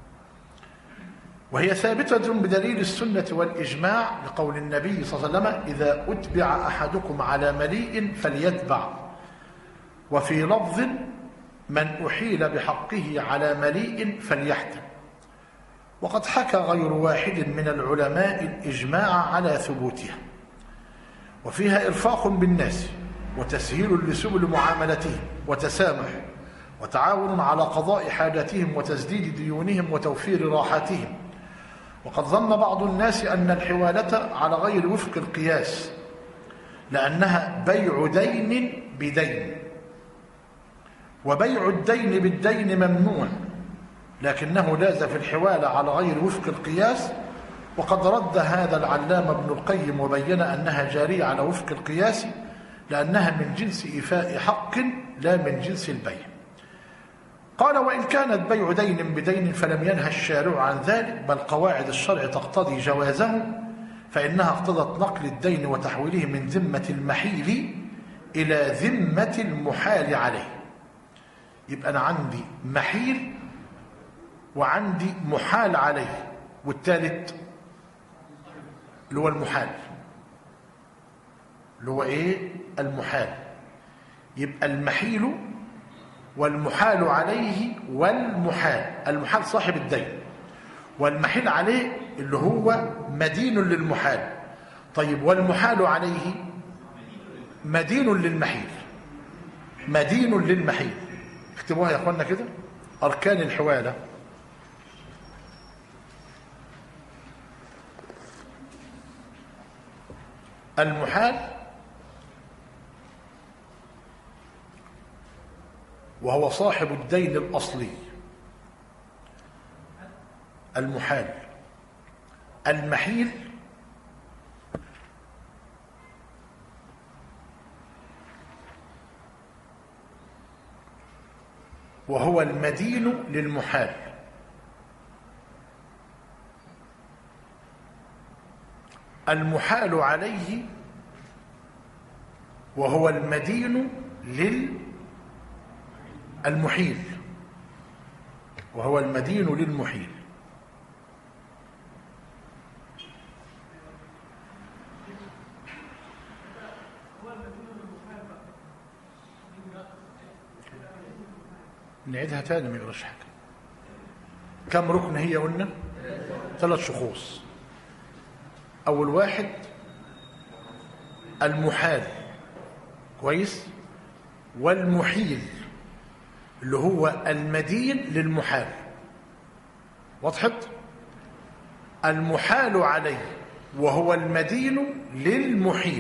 وهي ثابتة بدليل السنة والإجماع، لقول النبي صلى الله عليه وسلم: إذا أتبع أحدكم على مليء فليتبع. وفي لفظ: من أحيل بحقه على مليء فليحتل. وقد حكى غير واحد من العلماء الإجماع على ثبوتها، وفيها إرفاق بالناس وتسهيل لسبل معاملتهم وتسامح وتعاون على قضاء حاجاتهم وتسديد ديونهم وتوفير راحتهم. وقد ظن بعض الناس أن الحوالة على غير وفق القياس، لأنها بيع دين بدين، وبيع الدين بالدين ممنوع، لكنه لاز في الحوالة على غير وفق القياس، وقد رد هذا العلامة ابن القيم وبين أنها جارية على وفق القياس، لأنها من جنس إيفاء حق لا من جنس البيع. قال: وإن كانت بيع دين بدين فلم ينهى الشارع عن ذلك، بل قواعد الشرع تقتضي جوازه، فإنها اقتضت نقل الدين وتحويله من ذمة المحيل إلى ذمة المحال عليه. يبقى أنا عندي محيل وعندي محال عليه، والثالث اللي هو المحال، اللي هو إيه؟ المحال. يبقى المحيل والمحال عليه والمحال. المحال صاحب الدين، والمحيل عليه اللي هو مدين للمحال. طيب والمحال عليه مدين للمحيل، مدين للمحيل. اكتبوها يا اخوانا كده. أركان الحوالة: المحال وهو صاحب الدين الأصلي، المحال. المحيل وهو المدين للمحال. المحال عليه وهو المدين للمحيل، وهو المدين للمحيل. نعيدها تاني ما يقراش حاجه. كم ركن هي قلنا؟ ثلاث شخوص. اول واحد المحال، كويس، والمحيل اللي هو المدين للمحال. وضحت؟ المحال عليه وهو المدين للمحيل.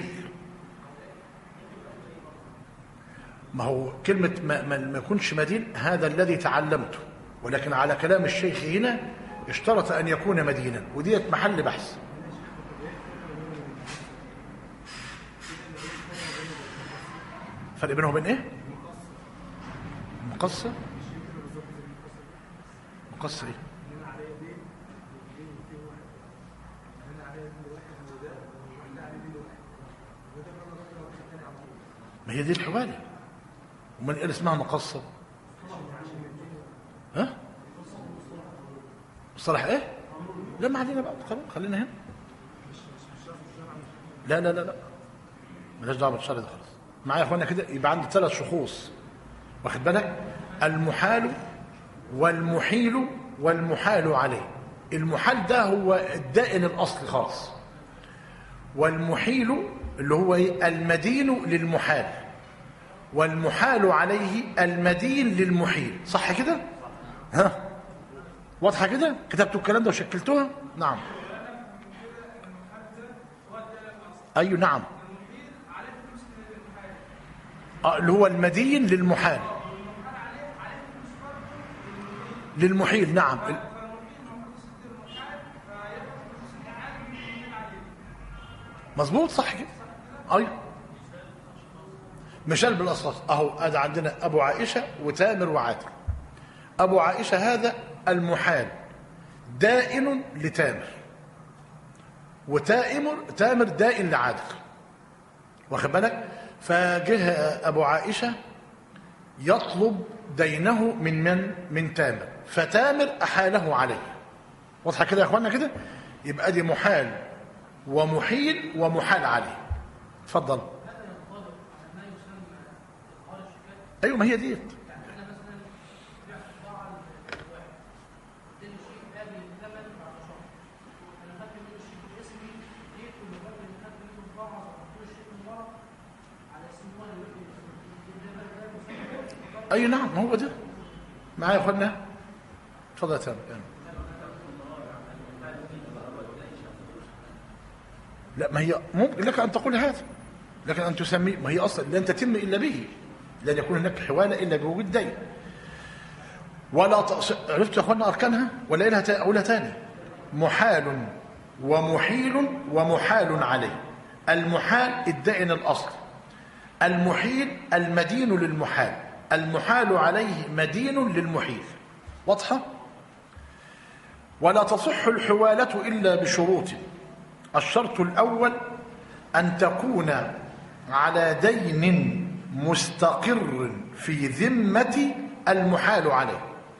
ما هو كلمة ما, ما يكونش مدين هذا الذي تعلمته، ولكن على كلام الشيخ هنا اشترط أن يكون مدينا، وديت محل بحث. فرق بينهم وبين ايه؟ مقصة. مقصة ايه؟ ما هي دي الحوالة. ومن قال اسمها مقصة؟ ها؟ مصطلح ايه؟ لا ما علينا بقى، خلينا هنا. لا لا لا لا مالهاش دعوه بالشرع ده خالص. معايا يا اخوانا كده؟ يبقى عندي ثلاث شخوص، واخد بالك؟ المحال والمحيل والمحال عليه. المحال ده هو الدائن الاصلي خالص، والمحيل اللي هو ايه؟ المدين للمحال، والمحال عليه المدين للمحيل. صح كده؟ ها واضحه كده؟ كتبتوا الكلام ده وشكلتوها؟ نعم. ايوه نعم. آه اللي هو المدين للمحال للمحيل. نعم. مظبوط صح كده؟ ايوه. مثال بالاصوات اهو. ادي عندنا ابو عائشه وتامر وعادل. ابو عائشه هذا المحال دائن لتامر، وتامر تامر دائن لعادل، واخد بالك؟ فجه ابو عائشه يطلب دينه من من من تامر، فتامر احاله عليه. واضحه كده يا اخوانا كده؟ يبقى دي محال ومحيل ومحال عليه. اتفضل. ايوه ما هي ديت. اي نعم ما هو ده. معايا يا اخوانا؟ اتفضل يا تامر. لا ما هي ممكن لك ان تقول هذا، لكن ان تسميه ما هي اصلا لن تتم الا به، لن يكون هناك حوالة إلا بوجود دين. ولا تص... عرفت يا أخوانا أركانها ولا إلها تا... أقولها تاني؟ محال ومحيل ومحال عليه. المحال الدائن الأصل، المحيل المدين للمحال، المحال عليه مدين للمحيل. واضحة؟ ولا تصح الحوالة إلا بشروط. الشرط الأول أن تكون على دين مستقر في ذمة المحال عليه.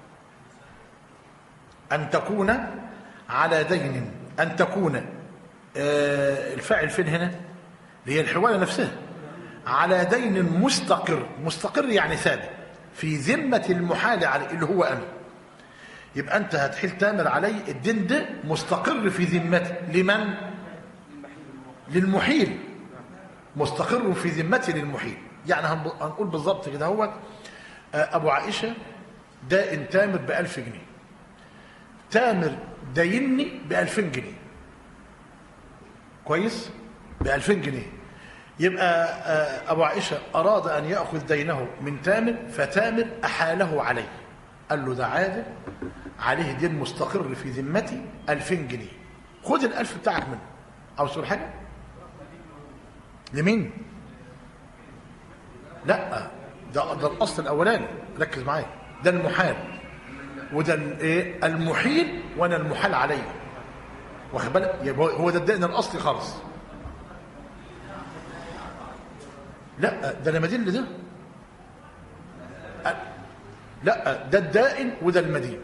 أن تكون على دين، أن تكون آه الفاعل فين هنا؟ اللي هي الحوالة نفسها. على دين مستقر، مستقر يعني ثابت في ذمة المحال عليه اللي هو أنا. يبقى أنت هتحيل تامر علي الدين ده مستقر في ذمته. لمن؟ للمحيل. مستقر في ذمته للمحيل. يعني هنقول بالضبط كده هو أبو عائشة دائن تامر بألف جنيه، تامر دايني بألفين جنيه، كويس؟ بألفين جنيه. يبقى أبو عائشة أراد أن يأخذ دينه من تامر، فتامر أحاله عليه، قال له ده عادل عليه دين مستقر في ذمتي ألفين جنيه، خد الألف بتاعك منه. أو سؤال حاجة؟ لمين؟ لا، ده, ده الأصل الأولاني، ركز معايا، ده المحال وده الايه؟ المحيل وانا المحال عليه، واخد بالك؟ يبقى هو ده الدين الاصلي خالص. لا ده انا مدين لده. لا ده الدائن وده المدين.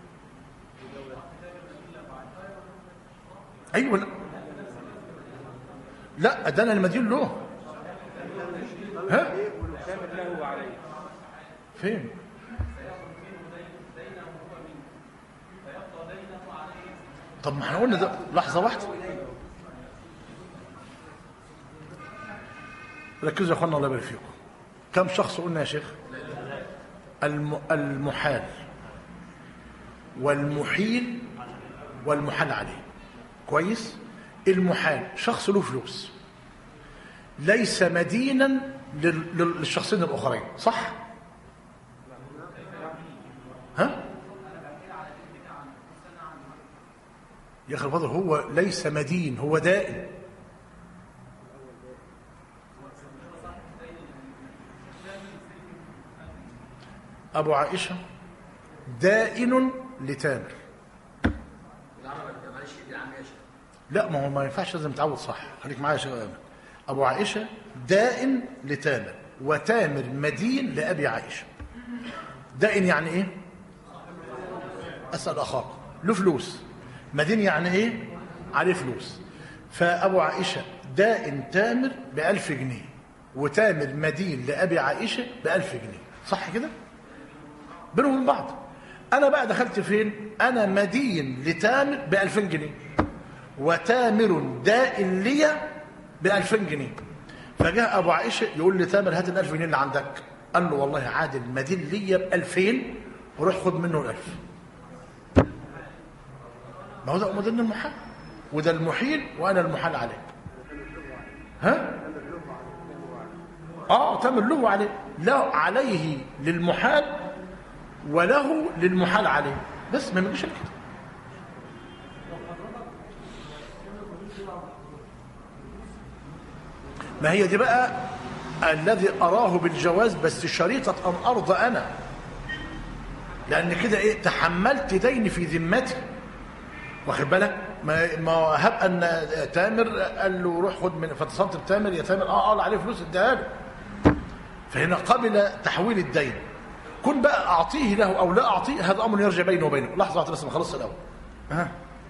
ايوه لا, لا ده انا المدين له. ها فين؟ طب ما احنا قلنا ده. لحظه واحده، ركزوا يا اخوانا الله يبارك فيكم. كم شخص قلنا يا شيخ؟ المحال والمحيل والمحال عليه، كويس؟ المحال شخص له فلوس ليس مدينا للشخصين الاخرين، صح؟ ها يا اخي الفاضل، هو ليس مدين، هو دائن. ابو عائشه دائن لتامر. لا ما هو ما ينفعش، لازم تعود صح، خليك معايا يا شباب. ابو عائشه دائن لتامر، وتامر مدين لابي عائشه. دائن يعني ايه؟ اسال اخاك، له فلوس. مدين يعني ايه؟ عليه فلوس. فابو عائشه دائن تامر بألف جنيه، وتامر مدين لابي عائشه بألف جنيه، صح كده؟ بينهم من بعض. انا بقى دخلت فين؟ انا مدين لتامر بألفين جنيه، وتامر دائن لي بألفين جنيه. فجاء ابو عائشه يقول لتامر هات الألف جنيه اللي عندك. قال له والله عادل مدين لي بألفين، وروح خد منه الألف. ما هو ده مدين المحال، وده المحيل وانا المحال عليه. ها؟ اه تامر له عليه، لا عليه للمحال وله للمحال عليه، بس ما نجيش كده. ما هي دي بقى الذي أراه بالجواز، بس شريطة أن أرضى أنا، لأن كده إيه؟ تحملت دين في ذمتي، واخد بالك؟ ما ما هب أن تامر قال له روح خد من، فاتصلت بتامر، يا تامر اه اه عليه فلوس اديها له، فهنا قبل تحويل الدين. كن بقى أعطيه له أو لا أعطيه، هذا أمر يرجع بينه وبينه. لحظة واحدة بس ما خلصت الأول. ها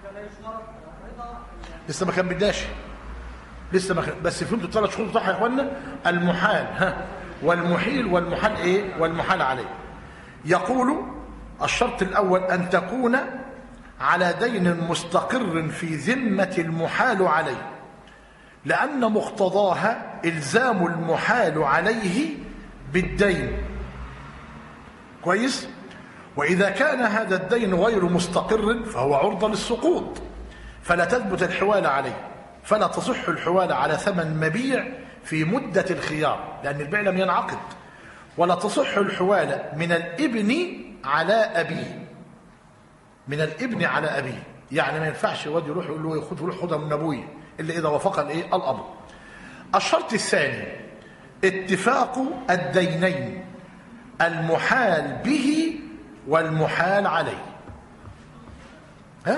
لسه ما كان بداش، لسه ما كان، بس فهمتوا الثلاث شروط بتوعها يا اخوانا؟ المحال ها والمحيل والمحال ايه؟ والمحال عليه. يقول الشرط الأول أن تكون على دين مستقر في ذمة المحال عليه، لأن مقتضاها إلزام المحال عليه بالدين، كويس؟ وإذا كان هذا الدين غير مستقر فهو عرضة للسقوط، فلا تثبت الحوالة عليه، فلا تصح الحوالة على ثمن مبيع في مدة الخيار، لأن البيع لم ينعقد. ولا تصح الحوالة من الابن على أبيه. من الابن على أبيه يعني ما ينفعش الواد يروح يقول له خد روح خدها من أبوي إلا إذا وافق الإيه الأب. الشرط الثاني اتفاق الدينين المحال به والمحال عليه. ها؟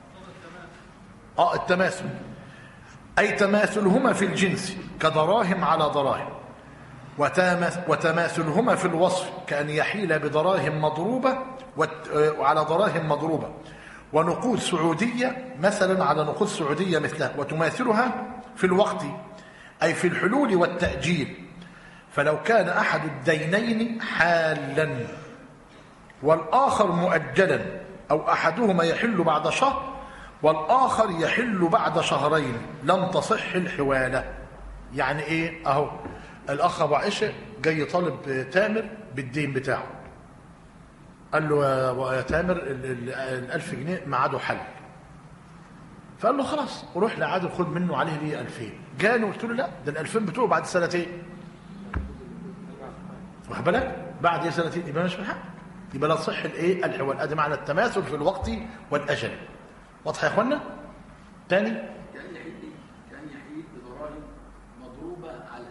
اه التماثل، أي تماثلهما في الجنس كدراهم على دراهم، وتماثلهما في الوصف كأن يحيل بدراهم مضروبة وعلى دراهم مضروبة، ونقود سعودية مثلا على نقود سعودية مثلها، وتماثلها في الوقت أي في الحلول والتأجيل. فلو كان أحد الدينين حالا والآخر مؤجلا، أو أحدهما يحل بعد شهر والآخر يحل بعد شهرين، لم تصح الحوالة. يعني إيه؟ أهو الأخ أبو عائشة جاي طالب تامر بالدين بتاعه، قال له يا تامر الألف جنيه معاده حل، فقال له خلاص روح لعادل خد منه عليه ليه ألفين. جاني قلت له لا ده الألفين بتوعه بعد سنتين، واخد بالك؟ بعد سنتين يبقى مش من حق، يبقى لا تصح الايه الحوال. ادي معنى التماثل في الوقت والاجل. واضح يا اخوانا؟ تاني كان يحيد كان يحيد بضرائب مضروبه على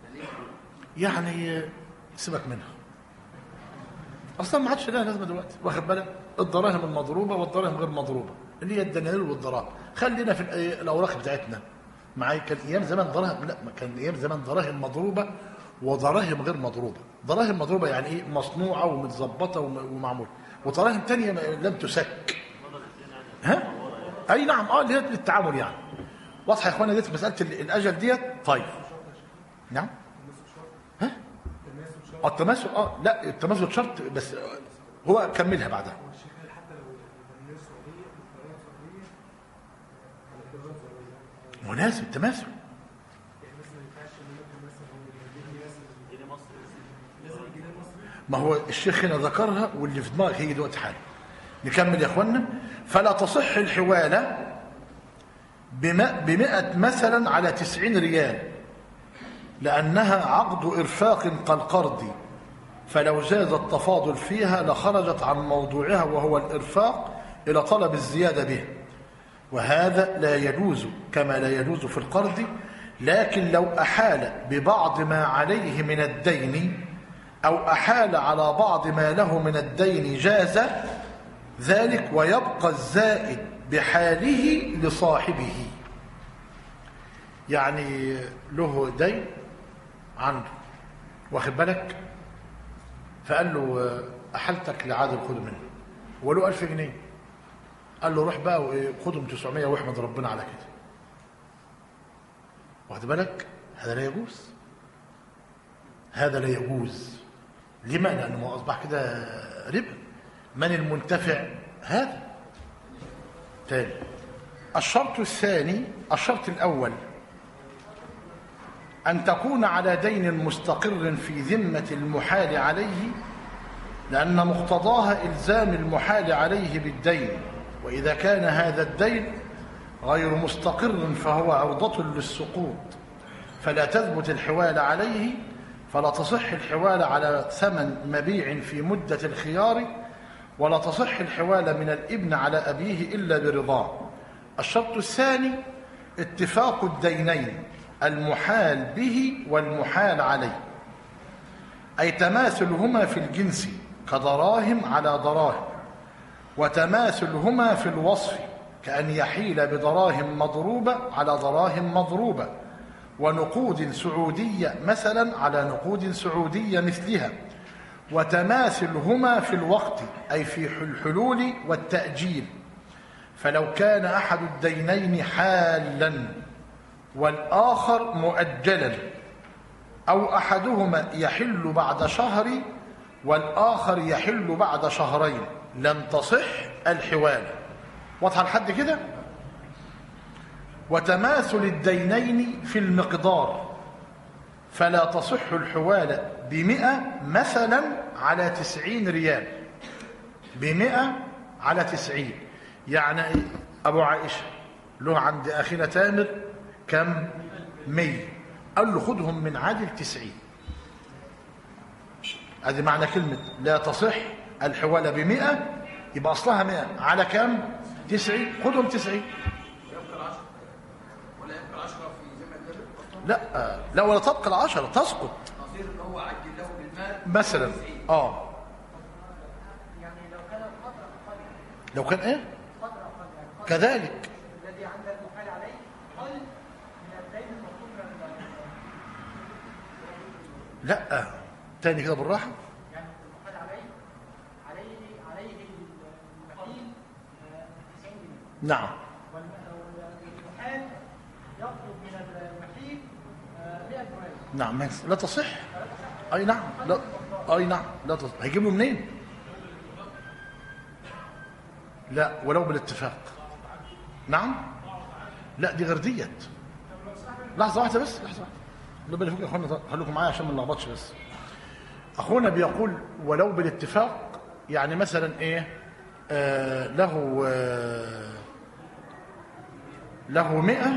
يعني سيبك منها اصلا ما عادش لها لازمه دلوقتي، واخد بالك؟ الدراهم المضروبه والدراهم غير مضروبه اللي هي الدنانير والدراهم، خلينا في الاوراق بتاعتنا. معايا كان ايام زمان دراهم، لا كان ايام زمان دراهم مضروبه ودراهم غير مضروبه. دراهم مضروبه يعني ايه؟ مصنوعه ومتظبطه ومعموله، ودراهم ثانيه لم تسك. ها؟ اي نعم اه اللي هي للتعامل يعني. واضحه يا اخوانا ديت مساله الاجل ديت؟ طيب نعم ها؟ التماثل اه لا التماثل شرط، بس هو كملها بعدها. مناسب تماثل. ما هو الشيخ هنا ذكرها واللي في دماغك هي دلوقتي حالا. نكمل يا اخوانا. فلا تصح الحوالة بمئة مثلا على تسعين ريال لأنها عقد إرفاق كالقرض، فلو زاد التفاضل فيها لخرجت عن موضوعها وهو الإرفاق إلى طلب الزيادة به، وهذا لا يجوز كما لا يجوز في القرض. لكن لو أحال ببعض ما عليه من الدين أو أحال على بعض ما له من الدين جاز ذلك، ويبقى الزائد بحاله لصاحبه. يعني له دين عنده، واخد بالك؟ فقال له أحلتك لعادل خده منه، وله ألف جنيه، قال له روح بقى وخدهم تسعمية واحمد ربنا على كده. واخد بالك؟ هذا لا يجوز، هذا لا يجوز. لما؟ لأنه أصبح كده ربا. من المنتفع؟ هذا. تاني الشرط الثاني، الشرط الأول أن تكون على دين مستقر في ذمة المحال عليه، لأن مقتضاها إلزام المحال عليه بالدين، وإذا كان هذا الدين غير مستقر فهو عرضة للسقوط، فلا تثبت الحوال عليه، فلا تصح الحوال على ثمن مبيع في مدة الخيار، ولا تصح الحوال من الابن على أبيه إلا برضاه. الشرط الثاني اتفاق الدينين المحال به والمحال عليه، أي تماثلهما في الجنس كدراهم على دراهم، وتماثلهما في الوصف كأن يحيل بدراهم مضروبة على دراهم مضروبة، ونقود سعودية مثلا على نقود سعودية مثلها، وتماثلهما في الوقت أي في الحلول والتأجيل. فلو كان أحد الدينين حالا والآخر مؤجلا، أو أحدهما يحل بعد شهر والآخر يحل بعد شهرين، لم تصح الحوال. واضحة لحد كده؟ وتماثل الدينين في المقدار، فلا تصح الحوالة بمئة مثلا على تسعين ريال، بمئة على تسعين. يعني أبو عائشة له عند أخينا تامر كم؟ مية، قال له خدهم من عادل تسعين. هذه معنى كلمة لا تصح الحوالة بمئة، يبقى أصلها مئة على كم؟ تسعين، خدهم تسعين. يبقى العشرة ولا يبقى العشرة في زمن النبي؟ لا لا، ولا تبقى العشرة، تسقط. نصير ان هو عجل له بالمال مثلا اه يعني لو كان القدر أقل لو كان ايه قدر أقل يعني القدر كذلك. الذي عند المحال عليه أقل من الدين المطلوب من لا تاني كده بالراحة. يعني المحال عليه عليه عليه المحيل تسعين جنيه. نعم. والمحال يطلب من المحيل مئة جنيه. نعم لا تصح. اي نعم لا. اي نعم لا تصح. هيجيب له منين؟ لا ولو بالاتفاق. نعم لا دي غير ديت. لحظه واحده بس، لحظه واحده. ربنا يفك يا اخوانا، خليكم معايا عشان ما نلخبطش بس. اخونا بيقول ولو بالاتفاق، يعني مثلا ايه آه له آه له مئة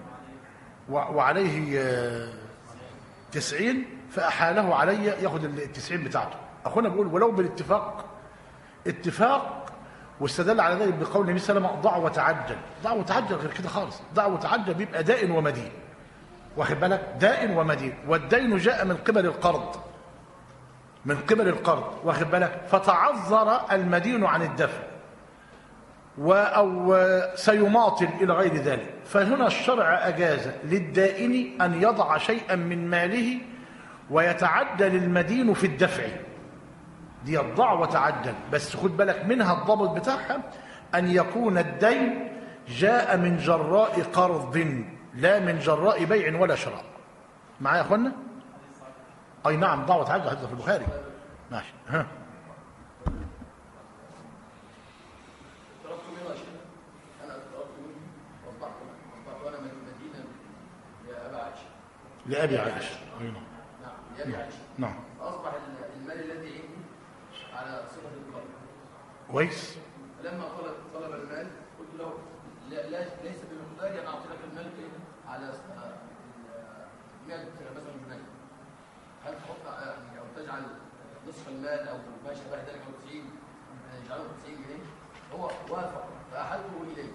وعليه آه تسعين، فأحاله علي ياخد التسعين بتاعته. أخونا بيقول ولو بالاتفاق، اتفاق، واستدل على ذلك بقول النبي صلى الله عليه وسلم ضع وتعجل. ضع وتعجل غير كده خالص. ضع وتعجل بيبقى دائن ومدين، واخد بالك؟ دائن ومدين، والدين جاء من قبل القرض، من قبل القرض، واخد بالك؟ فتعذر المدين عن الدفع أو سيماطل إلى غير ذلك، فهنا الشرع أجاز للدائن أن يضع شيئا من ماله ويتعدل المدين في الدفع. دي الضع وتعدل، بس خد بالك منها الضابط بتاعها أن يكون الدين جاء من جراء قرض لا من جراء بيع ولا شراء. معايا يا أخوانا؟ أي نعم ضع وتعدل، حديث في البخاري. ماشي. ها لأبي عائشة. أي نعم. نعم لأبي عائشة. نعم. أصبح المال الذي عندي على صفة القرض. كويس. فلما طلب طلب المال قلت له لا, لا ليس بمقداري أن أعطي لك المال على مئة مثلا جنيه. هل تحط يعني أو تجعل نصف المال أو ما شابه ذلك أو تسعين يجعله تسعين جنيه؟ هو وافق فأحلته إليه.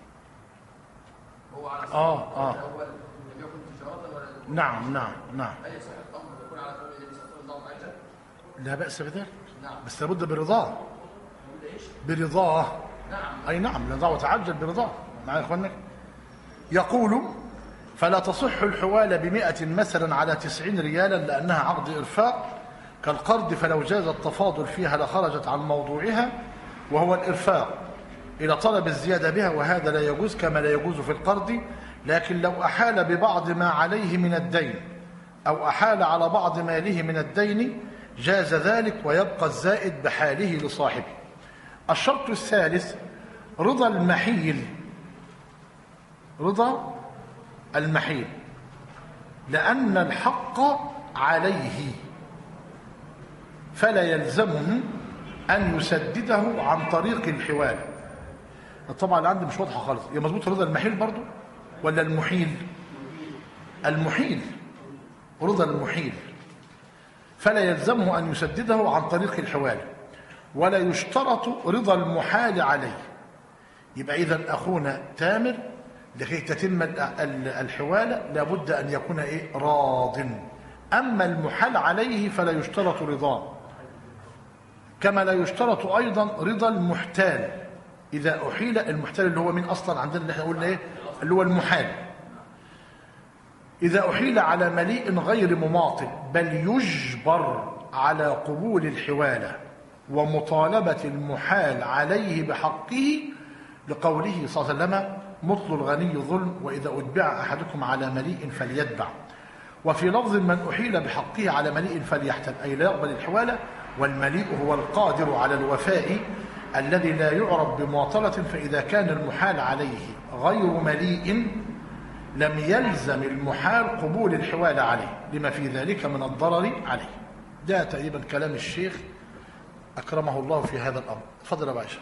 هو على صفة آه آه. الأول لم يكن تجارة ولا. نعم نعم نعم. هل يصح الأمر يكون على قول النبي صلى الله عليه وسلم؟ لا بأس بذلك. نعم. بس لابد برضاه. ايش؟ برضاه. نعم. أي نعم لا وتعجل برضاه. معايا يا إخوانك؟ يقول فلا تصح الحوالة بمئة مثلا على تسعين ريالا لأنها عقد إرفاق كالقرض، فلو جاز التفاضل فيها لخرجت عن موضوعها وهو الإرفاق إلى طلب الزيادة بها، وهذا لا يجوز كما لا يجوز في القرض. لكن لو أحال ببعض ما عليه من الدين أو أحال على بعض ماله من الدين جاز ذلك، ويبقى الزائد بحاله لصاحبه. الشرط الثالث رضا المحيل. رضا المحيل لأن الحق عليه فلا يلزمه أن يسدده عن طريق الحوالة. طبعا اللي عندي مش واضحة خالص، يا مظبوط رضا المحيل برضو ولا المحيل؟ المحيل. رضا المحيل فلا يلزمه أن يسدده عن طريق الحوالة، ولا يشترط رضا المحال عليه. يبقى إذن أخونا تامر لكي تتم الحوالة لابد أن يكون إيه؟ راض. أما المحال عليه فلا يشترط رضاه، كما لا يشترط أيضا رضا المحتال. إذا أحيل المحتال اللي هو من أصلا عندنا اللي احنا قلنا إيه؟ اللي هو المحال. إذا أحيل على مليء غير مماطل بل يجبر على قبول الحوالة ومطالبة المحال عليه بحقه، لقوله صلى الله عليه وسلم مطل الغني ظلم وإذا أتبع أحدكم على مليء فليتبع. وفي لفظ من أحيل بحقه على مليء فليحتل، أي لا يقبل الحوالة. والمليء هو القادر على الوفاء الذي لا يعرف بمواطلة، فإذا كان المحال عليه غير مليء لم يلزم المحال قبول الحوالة عليه لما في ذلك من الضرر عليه. ده تقريبا كلام الشيخ أكرمه الله في هذا الأمر. تفضل يا باشا.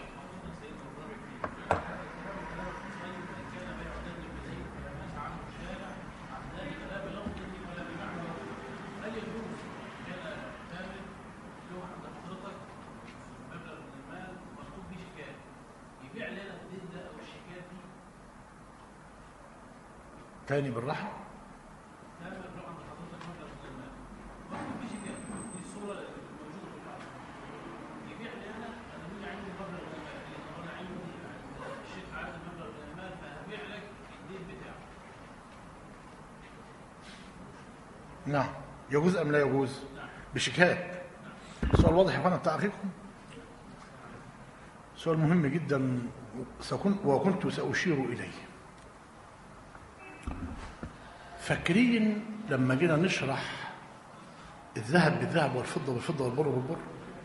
تاني بالراحه. نعم يجوز ام لا يجوز؟ بشكاك. سؤال واضح يا اخوانا بتاع اخيكم، سؤال مهم جدا وكنت سأشير إليه. فاكرين لما جينا نشرح الذهب بالذهب والفضة بالفضة والبر بالبر،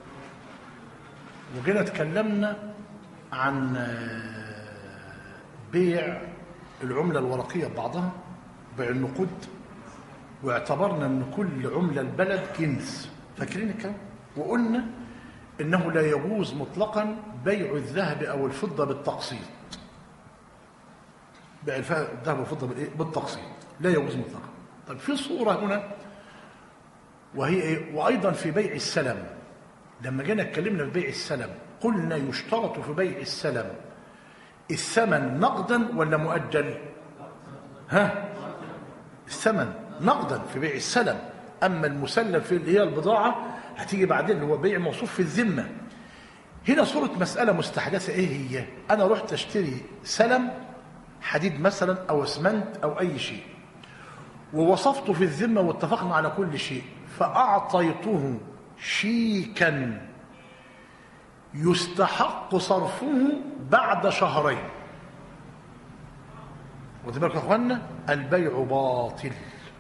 وجينا تكلمنا عن بيع العملة الورقية ببعضها، بيع النقود، واعتبرنا ان كل عملة البلد كنز. فاكرين الكلام؟ وقلنا إنه لا يجوز مطلقا بيع الذهب أو الفضة بالتقسيط. بيع الذهب والفضة بالتقسيط لا يجوز مطلقا. طيب في صورة هنا وهي إيه؟ وأيضا في بيع السلم، لما جينا اتكلمنا في بيع السلم قلنا يشترط في بيع السلم الثمن نقدا ولا مؤجل؟ ها؟ الثمن نقدا في بيع السلم، أما المسلم في اللي هي البضاعة هتيجي بعدين اللي هو بيع موصوف في الذمة. هنا صورة مسألة مستحدثة ايه هي؟ انا رحت اشتري سلم حديد مثلا او اسمنت او اي شيء، ووصفته في الذمة واتفقنا على كل شيء، فاعطيته شيكا يستحق صرفه بعد شهرين. واخدين بالكم يا اخوانا؟ البيع باطل،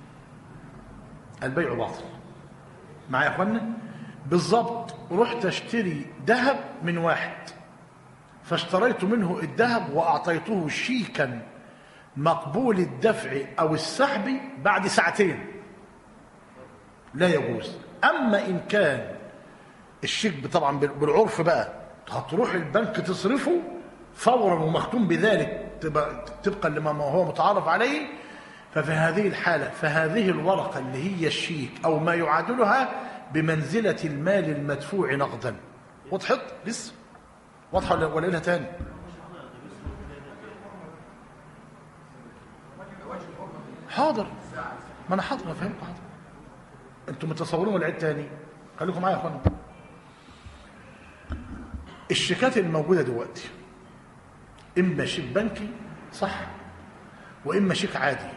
البيع باطل. معايا يا اخوانا؟ بالضبط رحت اشتري ذهب من واحد، فاشتريت منه الذهب واعطيته شيكا مقبول الدفع او السحب بعد ساعتين، لا يجوز. اما ان كان الشيك طبعا بالعرف بقى هتروح البنك تصرفه فورا ومختوم بذلك طبقا لما هو متعارف عليه، ففي هذه الحالة فهذه الورقة اللي هي الشيك أو ما يعادلها بمنزلة المال المدفوع نقدا. وضحت؟ لسه واضحة ولا لها تاني؟ حاضر، ما أنا حاضر، أنا فهمت. حاضر، أنتم متصورين ولا عيد تاني؟ خليكم معايا يا أخوانا. الشيكات الموجودة دلوقتي إما شيك بنكي صح، وإما شيك عادي.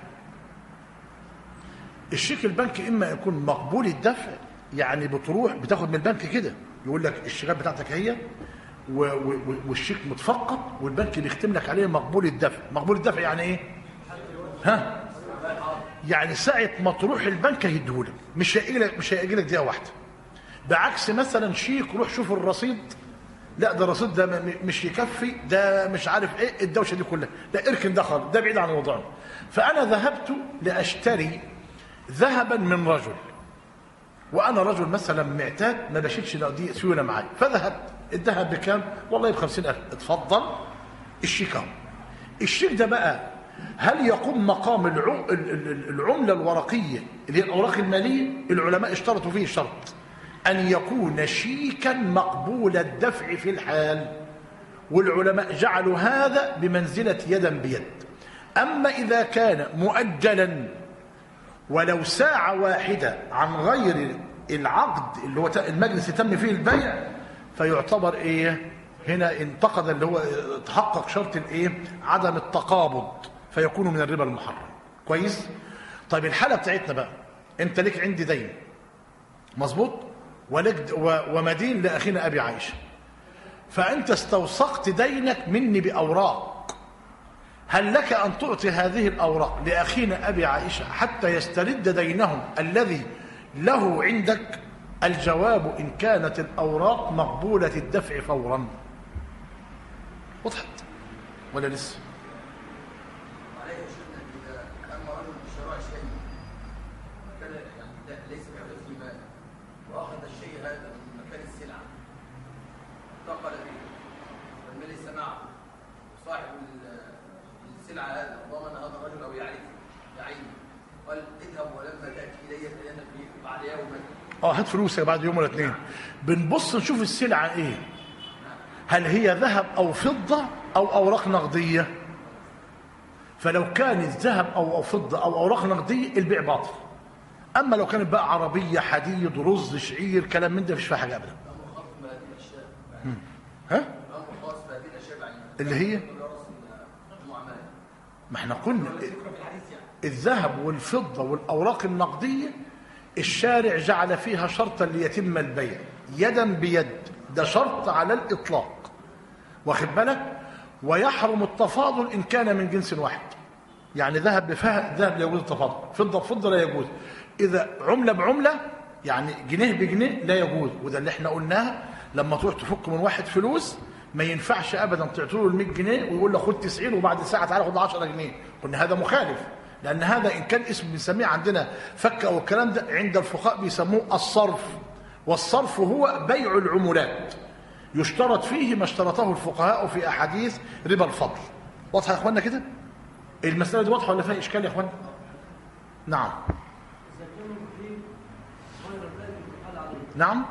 الشيك البنكي إما يكون مقبول الدفع، يعني بتروح بتاخد من البنك كده يقول لك الشيكات بتاعتك هي و و والشيك متفقد والبنك بيختم لك عليه مقبول الدفع. مقبول الدفع يعني إيه؟ ها؟ يعني ساعة ما تروح البنك هيديهولك، مش هيجي لك مش هيجي لك دقيقة واحدة. بعكس مثلا شيك روح شوف الرصيد، لا ده الرصيد ده مش يكفي، ده مش عارف ايه الدوشه دي كلها، لا اركن ده خالص، ده بعيد عن وضعه. فانا ذهبت لاشتري ذهبا من رجل، وانا رجل مثلا معتاد ما بشيلش دي سيوله معايا، فذهبت الذهب بكام؟ والله ب خمسين ألف. اتفضل الشيك اهو. الشيك ده بقى هل يقوم مقام العمله الورقيه اللي هي الاوراق الماليه؟ العلماء اشترطوا فيه شرط أن يكون شيكا مقبول الدفع في الحال، والعلماء جعلوا هذا بمنزلة يدا بيد. أما إذا كان مؤجلا ولو ساعة واحدة عن غير العقد اللي هو المجلس تم فيه البيع، فيعتبر إيه؟ هنا انتقد اللي هو تحقق شرط الإيه؟ عدم التقابض، فيكون من الربا المحرم. كويس؟ طيب الحالة بتاعتنا بقى، أنت ليك عندي دين مظبوط؟ ومدين لأخينا أبي عائشة، فأنت استوثقت دينك مني بأوراق، هل لك أن تعطي هذه الأوراق لأخينا أبي عائشة حتى يسترد دينهم الذي له عندك؟ الجواب إن كانت الأوراق مقبولة الدفع فورا. وضحت ولا لسه؟ اه هات فلوسك بعد يوم ولا اتنين. بنبص نشوف السلعه ايه، هل هي ذهب او فضه او اوراق نقديه. فلو كانت ذهب أو أو فضة أو أوراق نقدية البيع باطل. أما لو كانت بقى عربية، حديد، رز، شعير، كلام من ده مفيش فيها حاجة أبدا. ها؟ اللي هي ما احنا قلنا الذهب والفضة والأوراق النقدية الشارع جعل فيها شرطا ليتم البيع يدا بيد، ده شرط على الإطلاق، واخد بالك؟ ويحرم التفاضل إن كان من جنس واحد. يعني ذهب بفهد ذهب لا يجوز التفاضل، فضة بفضة لا يجوز. إذا عملة بعملة يعني جنيه بجنيه لا يجوز، وده اللي احنا قلناها. لما تروح تفك من واحد فلوس ما ينفعش ابدا تعطيله ال مية جنيه ويقول له خد تسعين وبعد ساعه تعالى خد عشرة جنيه. قلنا هذا مخالف، لان هذا ان كان اسم بنسميه عندنا فك او الكلام ده، عند الفقهاء بيسموه الصرف، والصرف هو بيع العملات، يشترط فيه ما اشترطه الفقهاء في احاديث ربا الفضل. واضحه يا اخوانا كده؟ المساله دي واضحه ولا فيها اشكال يا اخوانا؟ نعم نعم.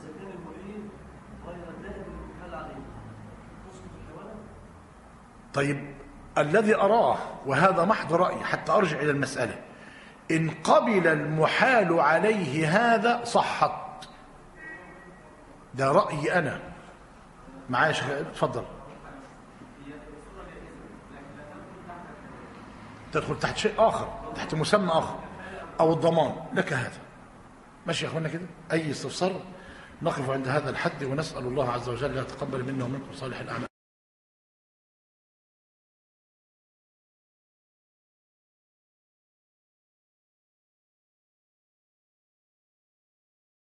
طيب الذي أراه وهذا محض رأي حتى أرجع إلى المسألة، إن قبل المحال عليه هذا صحت. ده رأيي أنا. معايا شيخ؟ اتفضل. تدخل تحت شيء آخر، تحت مسمى آخر، أو الضمان لك هذا. ماشي يا أخوانا كده؟ أي استفسار؟ نقف عند هذا الحد ونسأل الله عز وجل يتقبل منا ومنكم صالح الأعمال.